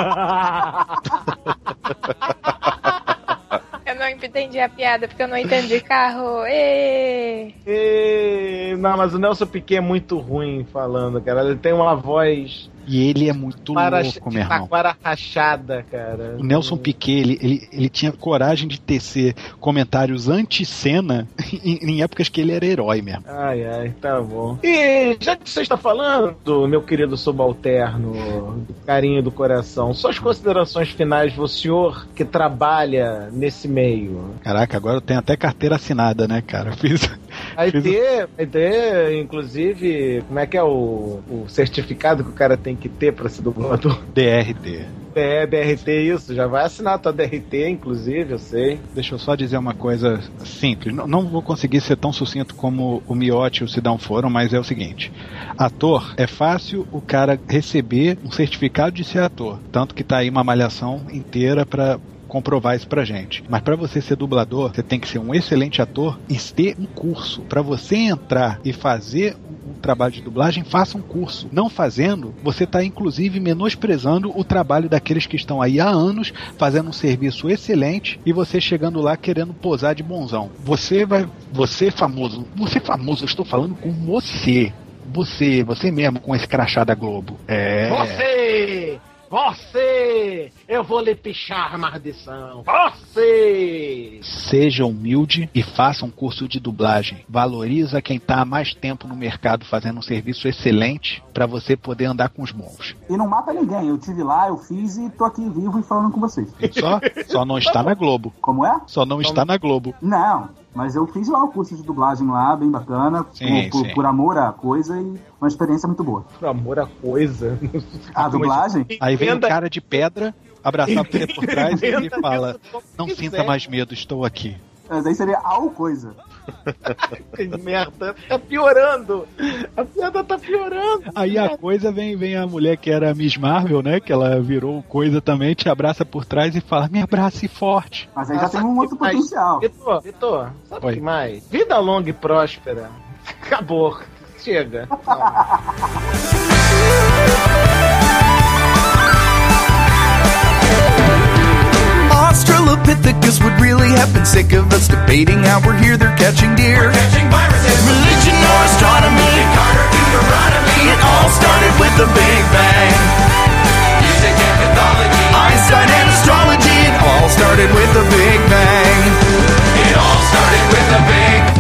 Eu não entendi a piada porque eu não entendi carro. Ê! E... Não, mas o Nelson Piquet é muito ruim falando, cara. Ele tem uma voz... E ele é muito para louco, meu irmão. taquara rachada, cara. O Nelson Piquet, ele, ele, ele tinha coragem de tecer comentários anti-cena em, em épocas que ele era herói mesmo. Ai, ai, tá bom. E já que você está falando, meu querido subalterno, carinho do coração, suas considerações finais, o senhor que trabalha nesse meio. Caraca, agora eu tenho até carteira assinada, né, cara? Fiz... Vai fiz... ter, vai ter, inclusive, como é que é o, o certificado que o cara tem que ter pra ser dublador? D R T. É, D R T, isso. Já vai assinar a tua D R T, inclusive, eu sei. Deixa eu só dizer uma coisa simples. Não, não vou conseguir ser tão sucinto como o Miotti e o Sidão foram, mas é o seguinte. Ator, é fácil o cara receber um certificado de ser ator. Tanto que tá aí uma malhação inteira pra comprovar isso pra gente. Mas pra você ser dublador, você tem que ser um excelente ator e ter um curso. Pra você entrar e fazer um trabalho de dublagem, faça um curso. Não fazendo, você tá inclusive menosprezando o trabalho daqueles que estão aí há anos fazendo um serviço excelente e você chegando lá querendo posar de bonzão. Você vai... Você famoso. Você famoso, eu estou falando com você. Você, você mesmo com esse crachá da Globo. É... Você! Você! Eu vou lhe pichar, maldição! Você! Seja humilde e faça um curso de dublagem. Valoriza quem está há mais tempo no mercado fazendo um serviço excelente para você poder andar com os bons. E não mata ninguém. Eu tive lá, eu fiz e tô aqui vivo e falando com vocês. Só, só não está na Globo. Como é? Só não está na Globo. Não. Mas eu fiz lá o curso de dublagem lá, bem bacana, sim, por, sim. por amor à coisa e uma experiência muito boa. Por amor à coisa? A dublagem? Aí vem um cara de pedra abraçar você por trás e fala: não quiser. sinta mais medo, estou aqui. Mas aí seria a coisa. Que merda, tá piorando. A piada tá piorando. Aí a coisa vem, vem a mulher que era a Miss Marvel, né? Que ela virou coisa também, te abraça por trás e fala: me abrace forte. Mas aí já tem um outro potencial. Vitor, Vitor, sabe o que mais? Vida longa e próspera. Acabou. Chega. Australopithecus would really have been sick of us debating how we're here, they're catching deer. We're catching viruses. Religion or astronomy. Carter, Deuteronomy. It all started with the Big Bang. Music and mythology. Einstein and astrology. It all started with the Big Bang. It all started with the Big Bang.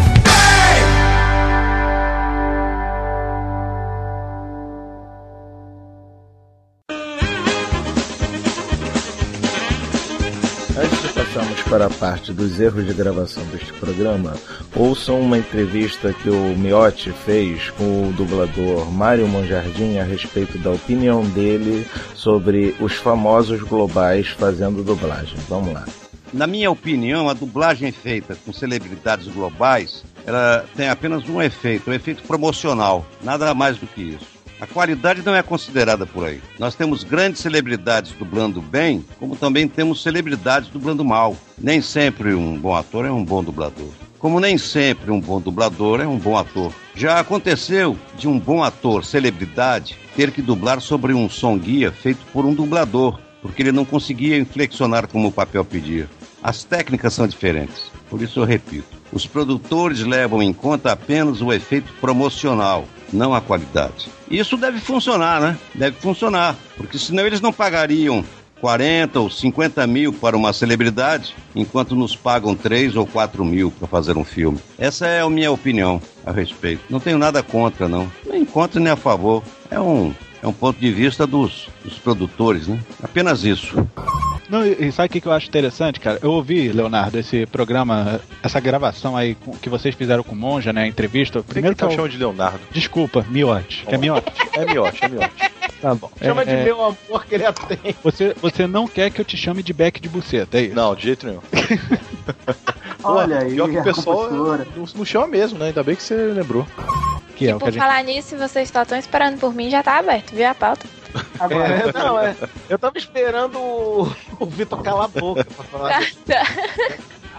Antes de passarmos para a parte dos erros de gravação deste programa, ouçam uma entrevista que o Miotti fez com o dublador Mário Monjardim a respeito da opinião dele sobre os famosos globais fazendo dublagem. Vamos lá. Na minha opinião, a dublagem feita com celebridades globais, ela tem apenas um efeito, um efeito promocional, nada mais do que isso. A qualidade não é considerada por aí. Nós temos grandes celebridades dublando bem, como também temos celebridades dublando mal. Nem sempre um bom ator é um bom dublador. Como nem sempre um bom dublador é um bom ator. Já aconteceu de um bom ator, celebridade, ter que dublar sobre um som guia feito por um dublador, porque ele não conseguia inflexionar como o papel pedia. As técnicas são diferentes, por isso eu repito. Os produtores levam em conta apenas o efeito promocional, não a qualidade. Isso deve funcionar, né? Deve funcionar, porque senão eles não pagariam quarenta ou cinquenta mil para uma celebridade, enquanto nos pagam três ou quatro mil para fazer um filme. Essa é a minha opinião a respeito. Não tenho nada contra, não. Nem contra nem a favor. É um, é um ponto de vista dos, dos produtores, né? Apenas isso. Não, e sabe o que eu acho interessante, cara? Eu ouvi, Leonardo, esse programa, essa gravação aí que vocês fizeram com o Monja, né? A entrevista. Primeiro que, que eu chamo de Leonardo. Desculpa, Miotti. É Miotti? É Miotti, é Miotti. Tá bom. Chama é, de é... meu amor que ele tem. Você, você não quer que eu te chame de Beck de buceta, é isso? Não, de jeito nenhum. Olha aí, pior que o pessoal não, não chama mesmo, né? Ainda bem que você lembrou. Que e é o por que a gente... falar nisso, se vocês só estão esperando por mim, já tá aberto, viu a pauta? Agora, é, não, é, eu tava esperando o, o Vitor calar a boca pra falar.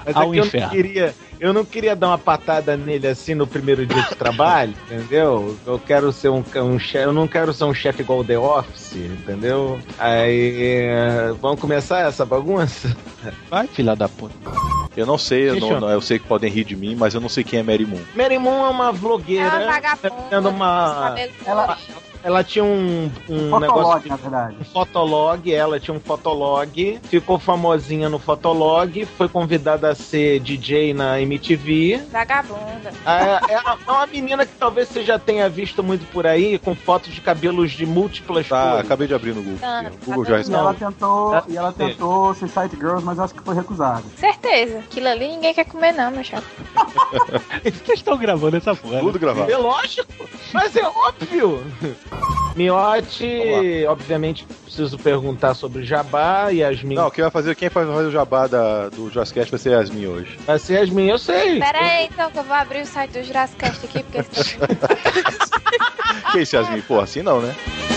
Mas ao é que eu inferno. não queria, eu não queria dar uma patada nele assim no primeiro dia de trabalho, entendeu? Eu quero ser um, um chefe, eu não quero ser um chefe igual o The Office, entendeu? Aí, vamos começar essa bagunça? Vai, filha da puta. Eu não sei, eu, Sim, não, senhor. não- eu sei que podem rir de mim, mas eu não sei quem é Mary Moon. Mary Moon é uma vlogueira. É uma vagabunda, tendo uma, Ela, ela tinha um, um Fotolog, negócio de na verdade. um fotolog, ela tinha um fotolog, ficou famosinha no fotolog, foi convidada a ser D J na M T V. Vagabunda. É, é uma menina que talvez você já tenha visto muito por aí, com fotos de cabelos de múltiplas Tá, cores. acabei de abrir no Google. Ah, O Google já E respondeu. ela tentou, É. e ela tentou ser Side Girls, mas eu acho que foi recusada. Certeza. Aquilo ali ninguém quer comer, não, meu chapa. Vocês estão gravando essa porra. Tudo gravado. É lógico, mas é óbvio. Miotti, obviamente, preciso perguntar sobre Jabá, Yasmin. Não, quem vai fazer, quem faz o jabá da, do Jurassic Cast vai ser a Yasmin hoje. Vai ser Yasmin, eu sei. Pera aí, então, que eu vou abrir o site do Jurassic Cast aqui, porque senão... Que isso, Yasmin? Pô, assim não, né?